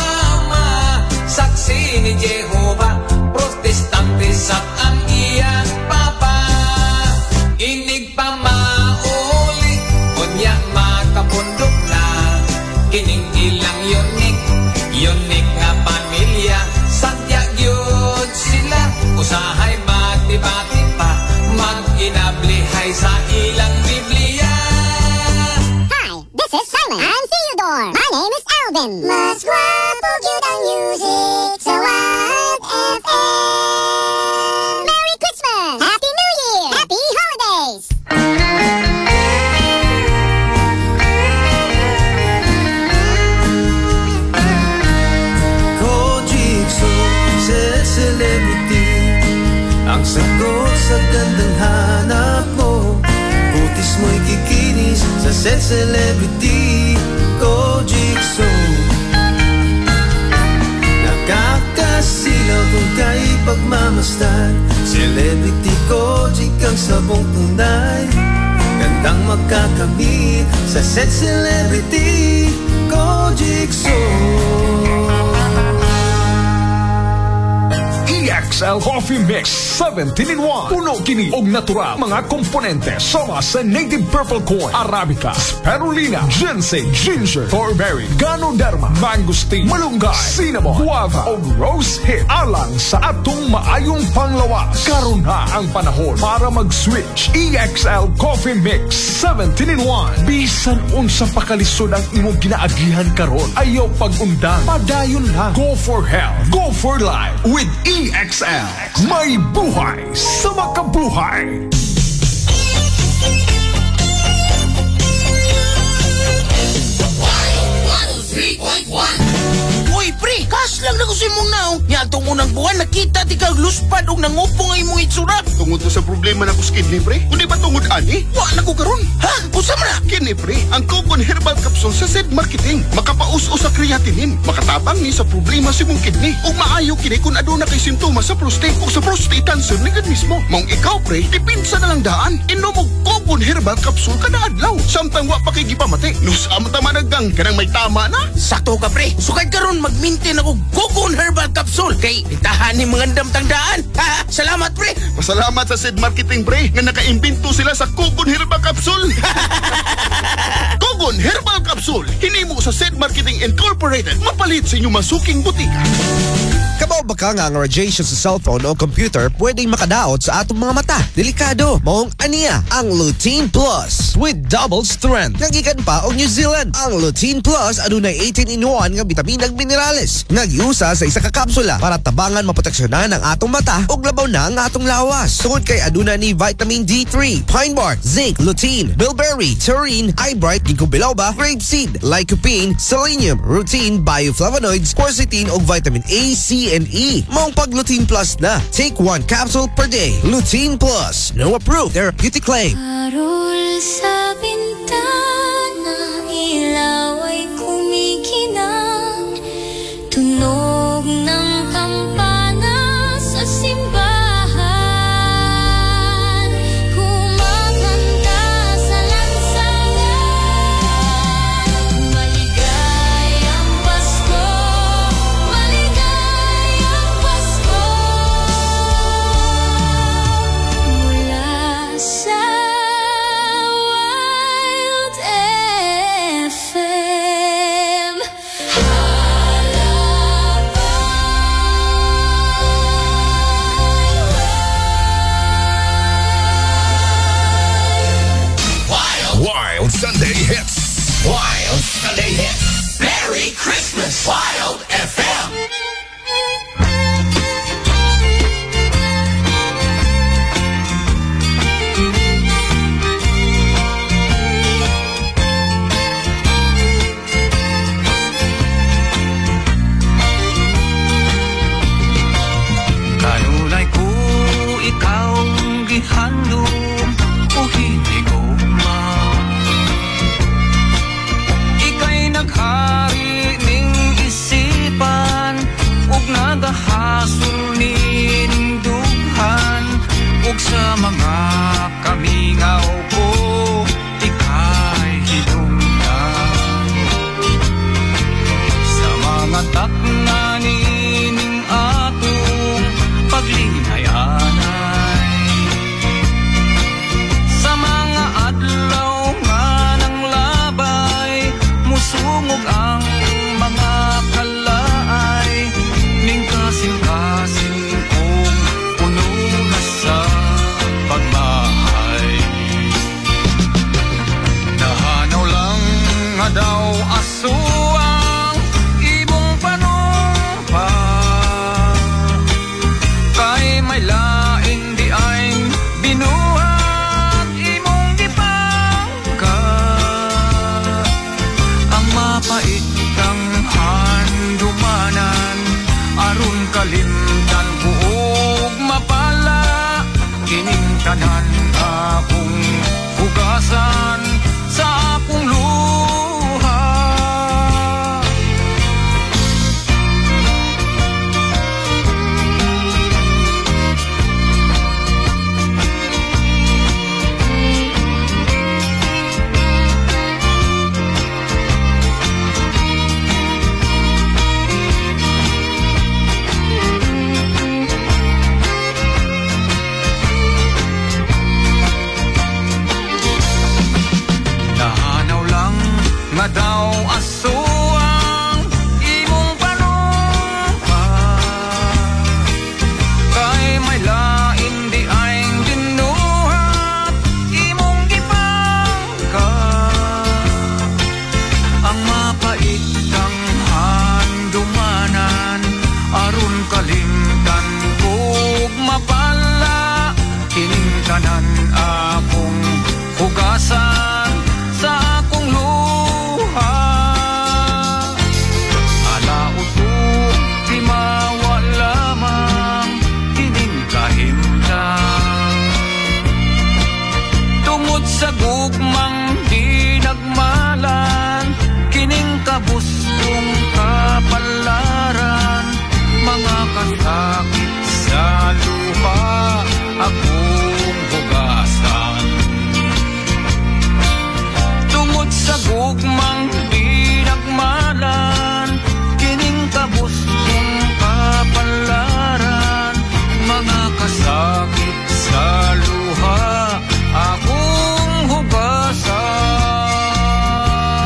saksi ni Jehovah, protestante sa ang iyang papa. Inig pa mauli, unya makapundok na, kining ilang yunik, yunik nga pamilya, sadya gyud sila, usahay magdibati pa, mag-inablihay sa ilang Biblia. Hi, this is Simon. I'm Theodore. My name is Alvin. Mas guwapo cute ang music sa Wild F M. Merry Christmas! Happy New Year! Happy Holidays! Kojikso, set celebrity, ang sagot sa gandang hanap mo. Putis mo'y kikinis sa set celebrity. Kojikso, nakakasilaw kung kay pagmamasdan. Celebrity Kojik ang sabong tunay, gandang magkakamit sa set celebrity. Kojikso. E X L Coffee Mix seventeen in one. Puno kini og natural mga komponente sama sa native purple corn, arabica, spirulina, ginseng, ginger, thornberry, ganoderma, mangosteen, malunggay, cinnamon, guava o rose hip alang sa atong maayong panglawas. Karon na ang panahon para mag-switch. E X L Coffee Mix seventeen in one. Bisan unsa pa kalisod ang imong ginaagihan karon, ayaw pag-undang, padayon lang. Go for health, go for life with E X L. May buhay sa makabuhay. three point one. Uy, pre, kas lang na ko sa imong naong. Nga itong unang buwan, nakita di ka luspad o nangupo nga imong itsura. Tungod to sa problema na ko sa kidney, pre. Kundi ba tungod ani? Wa na ko karon. Ha? Usa man na? Kidney, pre. Ang Cogon Herbal Capsule sa Zed Marketing. Makapaus-o sa creatinine. Makatabang ni sa problema sa imong kidney. O maayo kini kung aduna kay simptoma sa prostate o sa prostate cancer ni God mismo. Maong ikaw, pre, dipinsa na lang daan. Inom og Cogon Herbal Capsule kada adlaw. Samtang wa pa kay gipamati. Nus amta managang kanang may tama na. Sakto ka, pre. Sukad karon mag-maintain ako Cogon Herbal Capsule kay itahan ni mga damtangdaan. Ha, salamat, pre. Pasalamat sa Zed Marketing, pre, nga nakaimbento sila sa Cogon Herbal Capsule. Cogon Dragon Herbal Capsule. Hinimo sa Sed Marketing Incorporated. Mapalit sa inyong masuking butika. Kabaw ba ka nga ang radiation sa cellphone o computer pwedeng makadaot sa atong mga mata? Delikado. Maong aniya ang Lutein Plus with double strength. Nagikan pa og New Zealand. Ang Lutein Plus adunay eighteen in one nga bitamin ug minerales. Nagiusa sa isa ka kapsula para tabangan maproteksyonan ang atong mata ug labaw na ang atong lawas. Tungod kay aduna ni vitamin D three, pine bark, zinc, lutein, bilberry, taurine, eyebright, ginkgo biloba, grapeseed, lycopene, selenium, rutin, bioflavonoids, quercetin ug vitamin A, C, and E. Maong pag Lutein Plus na. Take one capsule per day. Lutein Plus. No approved therapeutic claim. Parol sa bintana, ilaw ay kumikinang. Tunog ng kampana sa simbahan. Kumakanta sa lansangan. Maligayang Pasko, maligayang Pasko. Mula sa Wild F M. Wild Sunday Hits. Wild Sunday Hits. Merry Christmas, Wild F M. Kanunay ko ikaw gihandom o hindi ko man. Ika'y naghari ning isipan ug nagahasol ning dughan ug sa mga kamingaw ko ika'y hinungdan. Sa mga taknanin ning atong paglinay-anay, sa mga adlaw nga ng labay, musungog ang mga kalaay, ning kasing-kasing kong puno na sa pagmahay. Nahanaw lang nga daw asuang ibong panumpa, kay may laing di ay binuhat imong gipangka. Ang mapait kang handumanan aron kalimtan buog mapala, kining tanan akong hugasan sa akong luha. Nahanaw lang nga daw asuang imong panumpa, kay may lain di ay dinuhat imong gipangka. Ang mapait kang handumanan aron kalimtan kog mapala, kining tanan akong hugasan sa akong luha. Alaot ko di mawa lamang kining kahimtang, tungod sa gugmang di nagmalan, kining kabustong kapalaran, mga kasakit sa luha akong hugasan. Tungod sa gugmang di nagmalan, kining kabustong kapalaran, mga kasakit sa luha akong hugasan.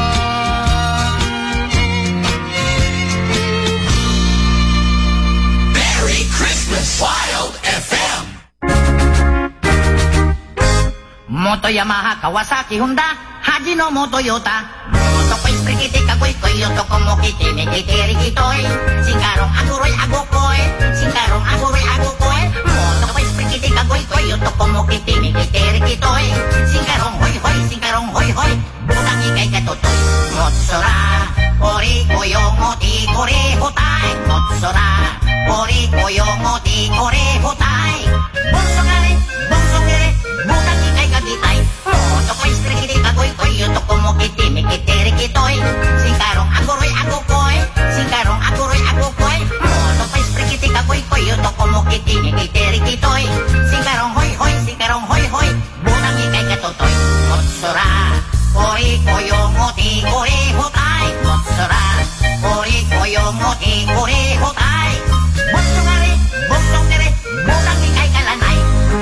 Moto Yamaha, Kawasaki, Honda, Hajinomo, Toyota. Moto ko'y sprikiti, kagoy ko'y yoto komokiti, mikitiri kitoy. Singkarong aguroy agokoy, singkarong aguroy agokoy. Moto ko'y sprikiti, kagoy ko'y yoto komokiti, mikitiri kitoy. Singkarong hoy hoy, singkarong hoy hoy, butang ikay katutoy. Motsora, ori koyongoti, kore hotay. Motsora, ori koyongoti, kore hotay. Bonsong ari, bonsong ere, butang ikay kagitay. Moto ko'y sprikiti, kagoy ko'y yoto komokiti, mikitiri kitoy. Singkarong aguroy agokoy, singkarong aguroy agokoy. Moto ko'y sprikiti, kagoy ko'y yoto komokiti, mikitiri kitoy. Singkarong hoy hoy, singkarong hoy hoy, butang ikay katutoy. Motsora, ori koyongoti, kore hotay. Motsora, ori koyongoti, kore hotay. Bonsong ari, bonsong ere, butang ikay kalanay.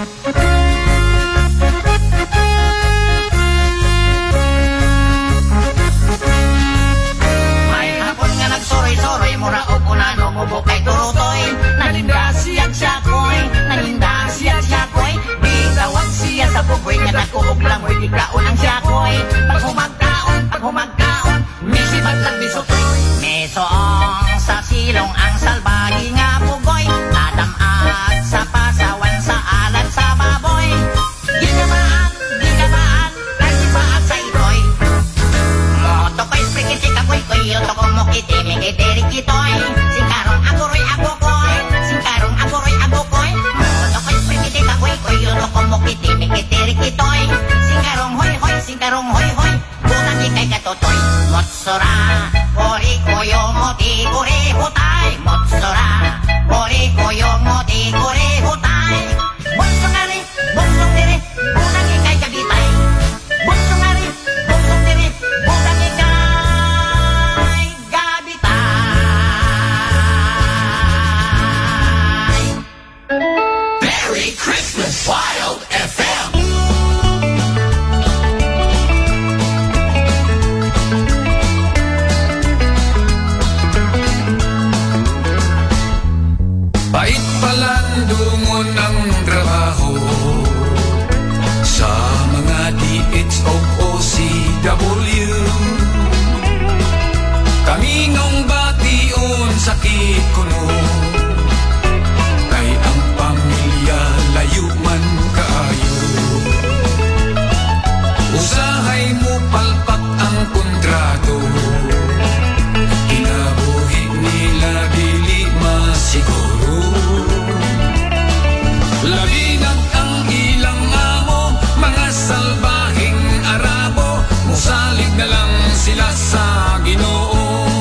May hapon nga nagsuroy-suroy, mura o kunano, mubo kay turutoy. Naninda siya siya koy, naninda siya siya koy. Di tawag siya sa buboy, nga nakuog lang mo'y di kaunang siya koy. Pag humagkaon, pag humagkaon, misibat lang di sutoy. Mesoong sa silong ang salbahi nga pugoy. Adam at sa pasawan sa alat sa baboy. Ginamaan, ginamaan, nagsipaat sa itoy. Moto ko'y sprikiti, kagoy ko'y yoto komokiti, mikitiri kitoy. Singkarong aguroy agokoy, singkarong aguroy agokoy. Moto ko'y sprikiti, kagoy ko'y yoto komokiti, mikitiri kitoy. Singkarong hoy hoy, singkarong hoy hoy, butang ikay katutoy. Motsora, ori koyongoti, kore hotay. Motsora, ori koyongoti, kore hotay. Bonsong ari, bonsong dire, butang ikay kagitay. Bonsong ari, bonsong dire, butang ikay gabitay. Merry Christmas, Wild F M. Pait palandungon ang trabaho sa mga D H O O C W. Kamingong bation sakit kuno, kay ang pamilya layo man kaayo. Usahay mo palpak ang kontrato, kinabuhi nila dili masiguro. Labinag ang ilang amo, mga salbahing Arabo, musalig na lang sila sa Ginoo.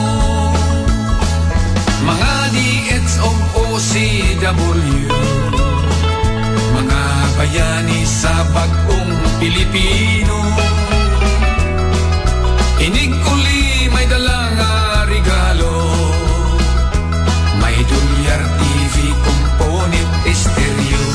Mga D H O O C W, mga bayani sa bagong Pilipino, inig uli may dalang regalo. May dolyar, T V, component, stereo.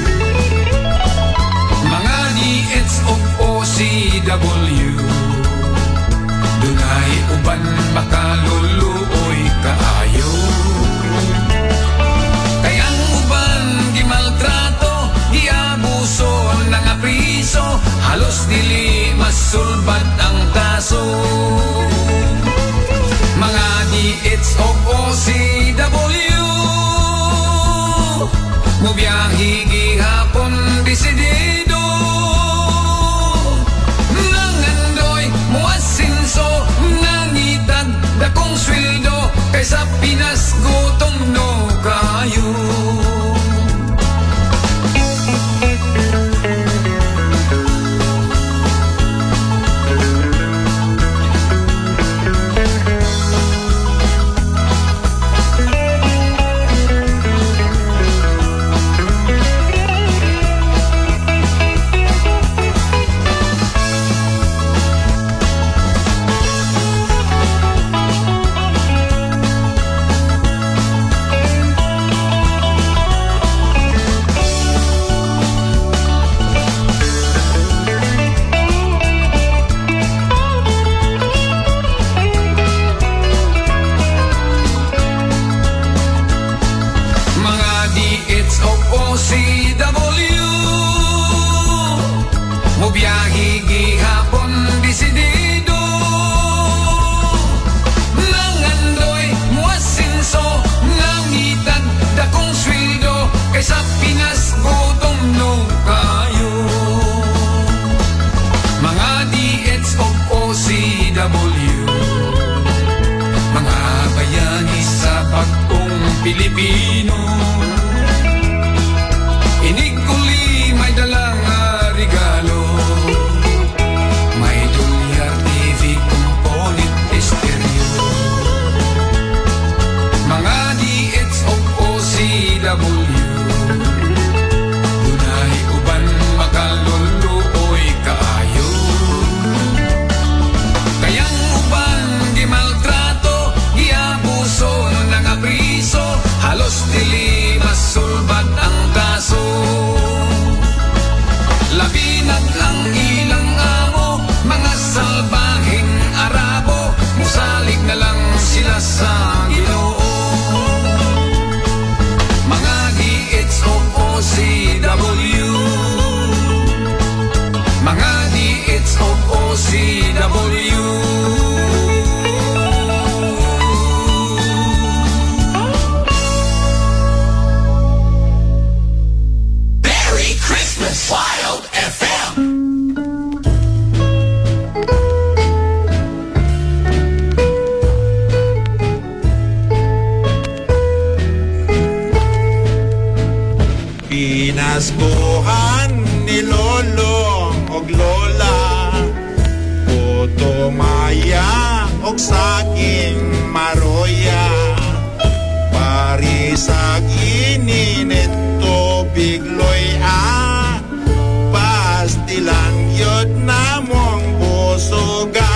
Mga D H O O C W, dunay uban makaluluoy kaayo. Kay ang uban gimaltrato, giabuso ng apriso, halos dili masulbad ang kaso. Mga D H O O C W, mubiyahi gihapon desidido. Nangandoy muasinso, nangitag dakong sweldo, kaysa Pinas gutom no kayo. gihapon desidido mangandoy muasinso nangitan dakong sweldo kaysa Pinas gutom no kayo mga D H o O C W mga bayani sa bagong Pilipino iniguli may dalang regalo may dolyar T V component estereo mga D H o O C W dunay uban makaluluoy kaayo kayang uban gimaltrato giabuso ng apriso halos dili masulbad ang kaso labinag ang ilang amo mga salbahing Arabo musalig na lang sila sa Ginoo mga D H o O C W mga D H o O C W Merry Christmas, Wild F M. Pinaskuhan ni Lolo og Lola Puto Maya og saging maroya Parisag ininit tubig loy-a Pastilan yod namong busuga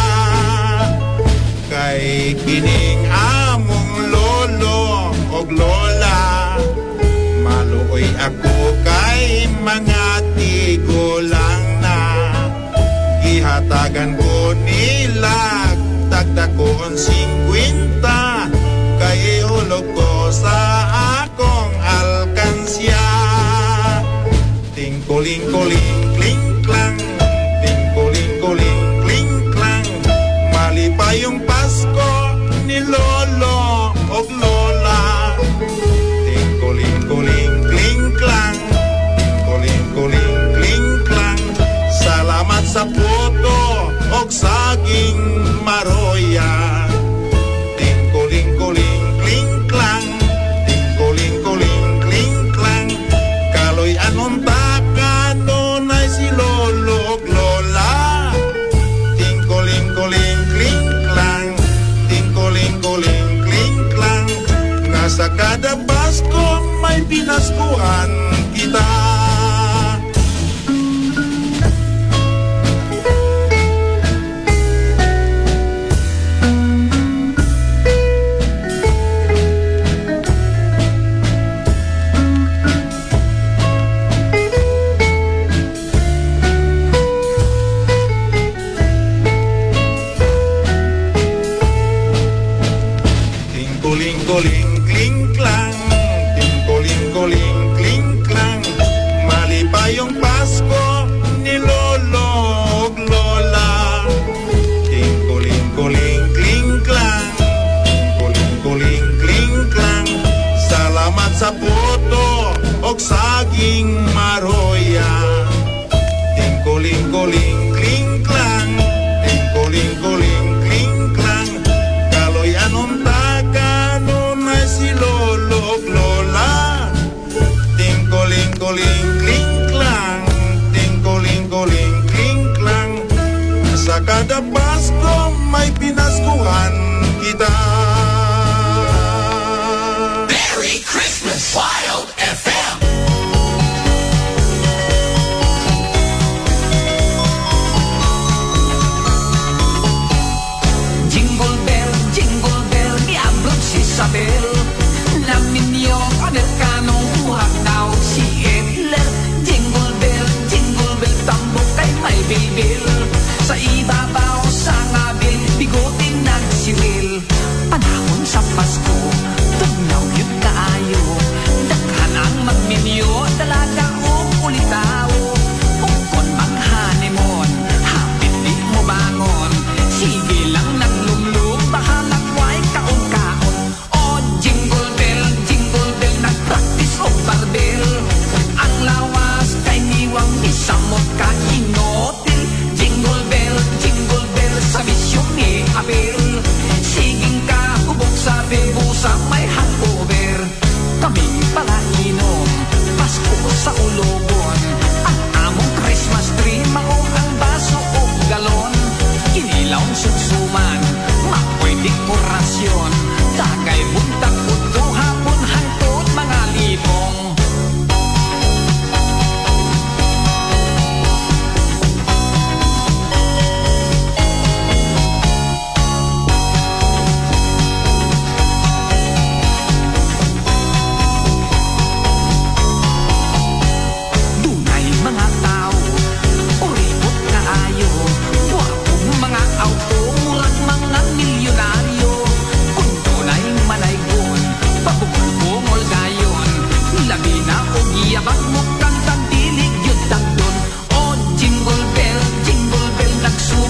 Kay kining among Lolo og Lola Maluoy ako kay mga tigulang na Gihatagan ko nila tagdakoon singkwenta Kay hulog ko sa akong alkansya Tingkuling-kuling kling-klang Tingkuling-kuling kling-klang Mali pa yung Pasko ni Lolo og Lola Tingkuling-kuling kling-klang Tingkuling-kuling kling-klang Salamat sa puto og saging maroya Tingkuling-kuling kling-klang Tingkuling-kuling kling-klang Kaloy anong taka nunay si Lolo og Lola Tingkuling-kuling kling-klang Tingkuling-kuling kling-klang Nasa kada Pasko may pinaskuhan kita Tingkuling-kuling kling-klang Tingkuling-kuling kling-klang Mali pa yung Pasko ni Lolo og Lola Tingkuling-kuling kling-klang Tingkuling-kuling kling-klang Salamat sa puto og saging maroya Tingkuling-kuling kling-klang Tingkuling-kuling kling-klang Kaloy anong taga nunay si Lolo og Lola Tingkuling-kuling kling-klang Tingkuling-kuling kling-klang Sa kada Pasko may pinaskuhan kita Merry Christmas, Wild F M. Jingle bell, jingle bell, miablot si Isabel Namin yung Amerikanong buhak daw si Hitler Jingle bell, jingle bell, tambok kay may bilbil Sa ibabaw sa ngabil, bigotin nagsiwil Panahon sa Pasko, tugnaw yun kaayo Daghan ang magminyo, dalaga o ulitaw Ungkon mang hanimon,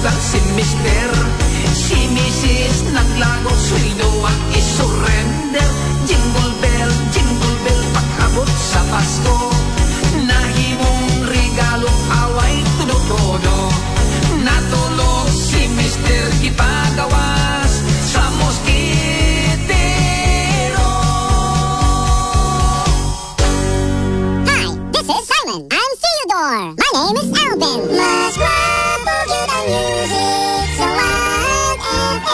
lang si mister. Si misis naglago, sweldo ang isurrender. Jingle bell, jingle bell, pag-abot sa Pasko. Nahimong regalo, away tudo-todo. Natulog si mister, ipagawas sa moskitero. Hi, this is Simon. I'm Theodore. My name is Alvin. Mas guwapo cute ang music sa Wild F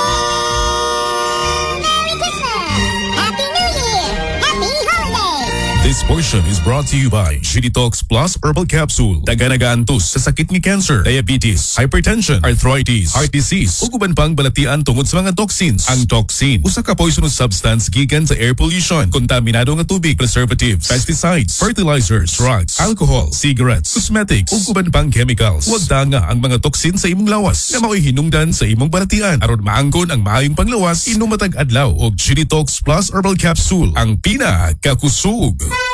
M. Merry Christmas! Happy New Year! Happy Holidays! This portion is brought to you by Shitty Talks Plus Herbal Capsule. Daganagantos sa sakit ni cancer, diabetes, hypertension, arthritis, heart disease, ug uban pang balatian tungod sa mga toxins. Ang toxin, usa ka poisonous substance gikan sa air pollution, kontaminado nga tubig, preservatives, pesticides, fertilizers, drugs, alcohol, cigarettes, cosmetics, ug uban pang chemicals. Huwag tanga ang mga toxin sa imong lawas nga mao'y hinungdan sa imong balatian. Aron maangkon ang maayong panglawas, inom matag adlaw og Shitty Talks Plus Herbal Capsule, ang pinakakusog.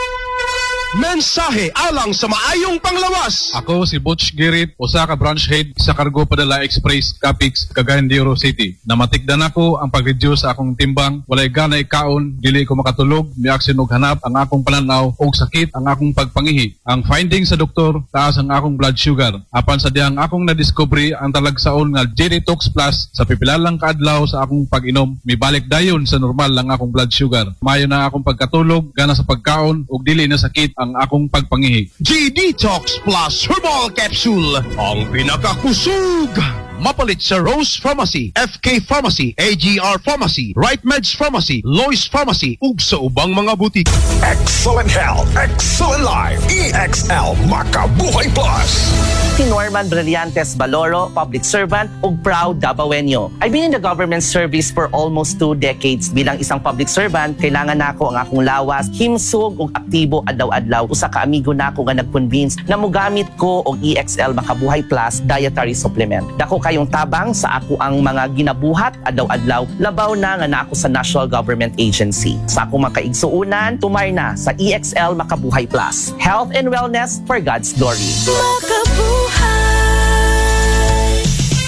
Mensahe alang sa maayong panglawas. Ako si Butch Girit, usa ka branch head sa Cargo Padala Express, Capix, Cagayan de Oro City. Namatikdan ako ang pag-reduce sa akong timbang, walay gana ikaon, dili ko makatulog, miaksin og hanap ang akong pananaw og sakit ang akong pagpangihi. Ang finding sa doktor, taas ang akong blood sugar. Apan sa diyang akong nadiscovery ang talagsaon nga J D Tox Plus sa pipilalang kaadlaw sa akong pag-inom, mibalik dayon sa normal lang akong blood sugar. Mayo na akong pagkatulog, gana sa pagkaon ug dili na sakit ang akong pagpangihi. J D Tox Plus Herbal Capsule, ang pinakakusog. Mapalit sa Rose Pharmacy, F K Pharmacy, A G R Pharmacy, Right Meds Pharmacy, Lois Pharmacy, ug sa ubang mga butik. Excellent health, excellent life. E X L Makabuhay Plus. Si Norman Brillantes Baloro, public servant ug proud Dabawenyo. I've been in the government service for almost two decades. Bilang isang public servant, kailangan nako ang akong lawas, himsog ug aktibo adlaw-adlaw. Usa ka amigo nako nga nag-convince na mogamit ko og E X L Makabuhay Plus dietary supplement. Dako kayong tabang sa ako ang mga ginabuhat adlaw-adlaw, labaw na nga na ako sa National Government Agency. Sa akong makaigsuunan, tumay na sa E X L Makabuhay Plus. Health and wellness for God's glory. Makabuhay.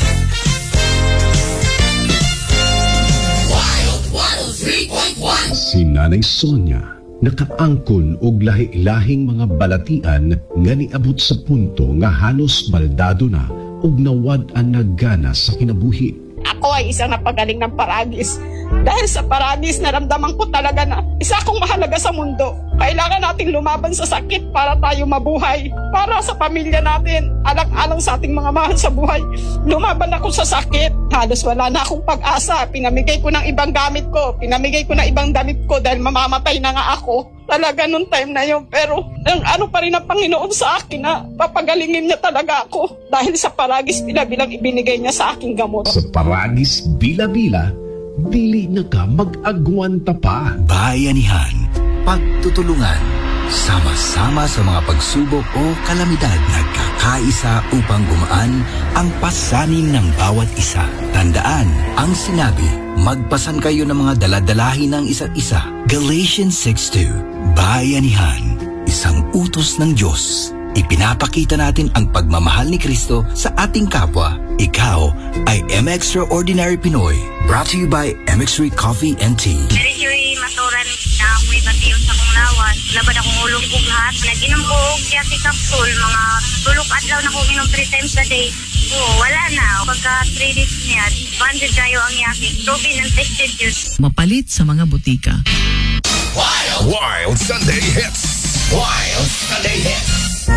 Wild one oh three point one. Si Nanay Sonia nakaangkon og lahi-lahing mga balatian nga niabot sa punto nga halos baldado na ug nawad ang naggana sa kinabuhi. Ako ay isang napagaling ng paragis. Dahil sa paragis, naramdaman ko talaga na isa akong mahalaga sa mundo. Kailangan nating lumaban sa sakit para tayo mabuhay. Para sa pamilya natin, alang-alang sa ating mga mahal sa buhay. Lumaban ako sa sakit. Halos wala na akong pag-asa. Pinamigay ko ng ibang gamit ko. Pinamigay ko ng ibang damit ko dahil mamamatay na nga ako. Talaga nung time na yun. Pero ang ano pa rin ang Panginoon sa akin na papagalingin niya talaga ako. Dahil sa paragis bila-bilang ibinigay niya sa aking gamot. Sa paragis bila-bila, dili na ka mag-agwanta pa. Bayanihan, pagtutulungan, sama-sama sa mga pagsubok o kalamidad, nagkakaisa upang gumaan ang pasanin ng bawat isa. Tandaan ang sinabi, magpasan kayo ng mga daladalahin ng isa't isa. Galatians six two, bayanihan, isang utos ng Diyos. Ipinapakita natin ang pagmamahal ni Kristo sa ating kapwa. Ikaw ay M Extraordinary Pinoy. Brought to you by M X Ray Coffee and Tea. Diri maturan na ako'y batiyon sa kong lawas. Labad akong ulong bughat. Nag-inom ko og yati capsule. Mga tulok adlaw na kong inom three times a day. Oo, wala na. Pagka three days niya, banded kayo ang yaki. Proven and tested juice. Mapalit sa mga butika. Wild, Wild Sunday Hits. Wild Sunday Hits.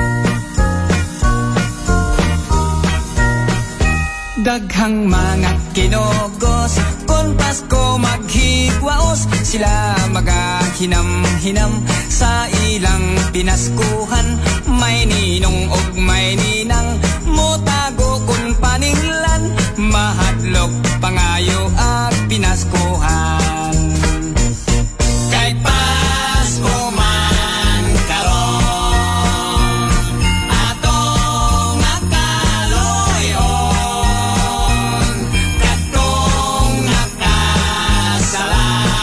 Daghang mga kinogos, kon Pasko maghigwaos, sila magahinam-hinam sa ilang pinaskuhan. May ninong og may ninang, motago kun paninglan, mahadlok pangayo at pinaskuhan. Kay Pasko man karon, atong nakaloyon, katong nakasala,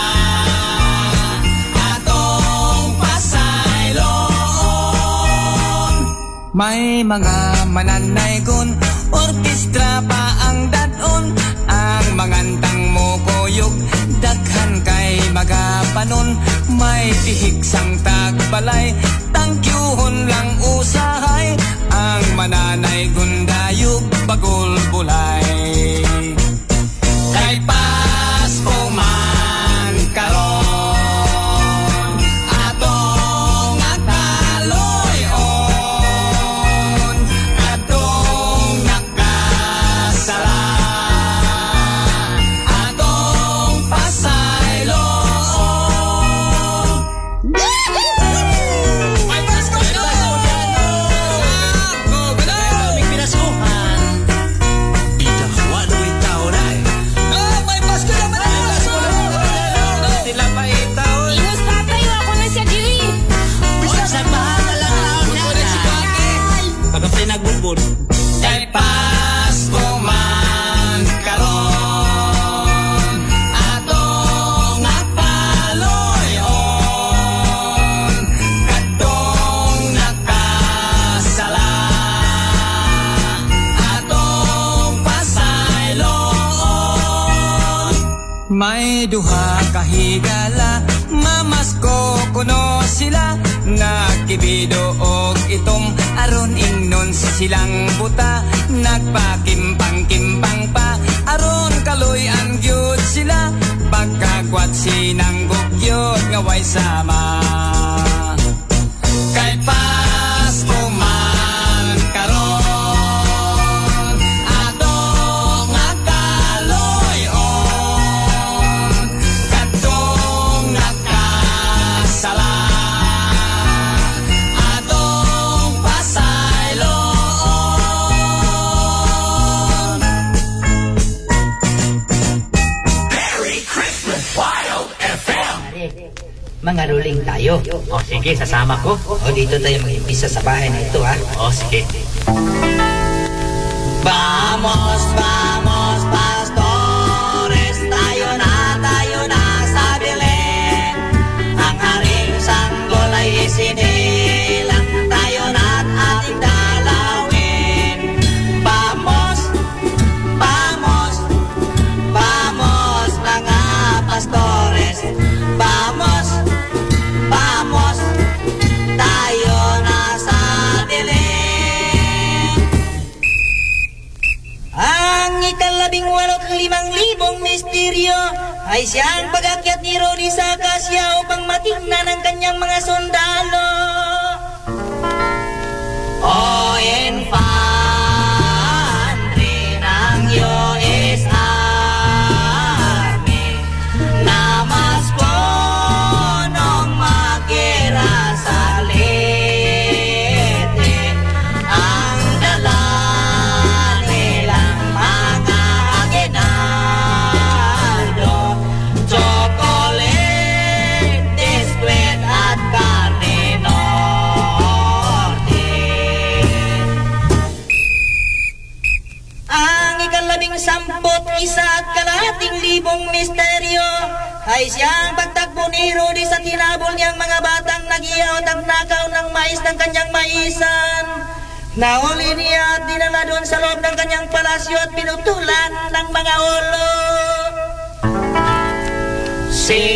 atong pasayloon. May mga mananay kun orkestra pa balay, tangkyuhon lang usahay, ang mananay gundayog bagol bulay. Kay Pasko man karon, atong nakaloyon, atong nakasala, atong pasayloon. Ay, Pasko na! Go, go! May pinasuhan. Ida, walo'y tao na eh. No, may Pasko na, may Pasko na! Sila pa itaw. Inus tatayo ako na siya diri. Sa bahala lang na pagka pinagbubod. Kay Pasko man karon, atong nakaloyon, katong nakasala, atong pasayloon. May duha kahigala, mamasko kuno sila, nakibido og itom aron ingnon silang buta, nagpakimpang-kimpang pa aron kaloy-an gyud sila, pagkagwat sinanggok gyud nga way sama. Kay Pasko man karon, atong nakaloyon, katong nakasala, atong pasayloon. Merry Christmas, Wild F M! Mga ruling tayo. O sige, sasama ko. O dito tayo mag-impisa sa bahay na ito ha. O sige. Vamos, vamos, pastores, tayo na, tayo na sa Belen. Ang haring sanggol ay isinilang, tayo na't ating dalawin. Vamos, vamos, vamos, mga pastores. Vamos, vamos, tayo na sa Belen. Ang ikalabing walot limang libong misteryo ay siyang pag-akyat ni Rodi sa kasya upang matingnan ang kanyang mga sundalo. O infantry ng U S Army, namasko nung magkira sa lete, ang dala nilang mga aginaldo, chocolate, biskwit at karne norte. Ang ikalabing sampot isa at kalahating libong misteryo ay siyang pagtagpo ni Rodi sa tinabol niyang mga batang nag-iyaw at nakaw ng mais ng kanyang maisan. Nahuli niya at dinala doon sa loob ng kanyang palasyo at pinutulan ng mga ulo. Si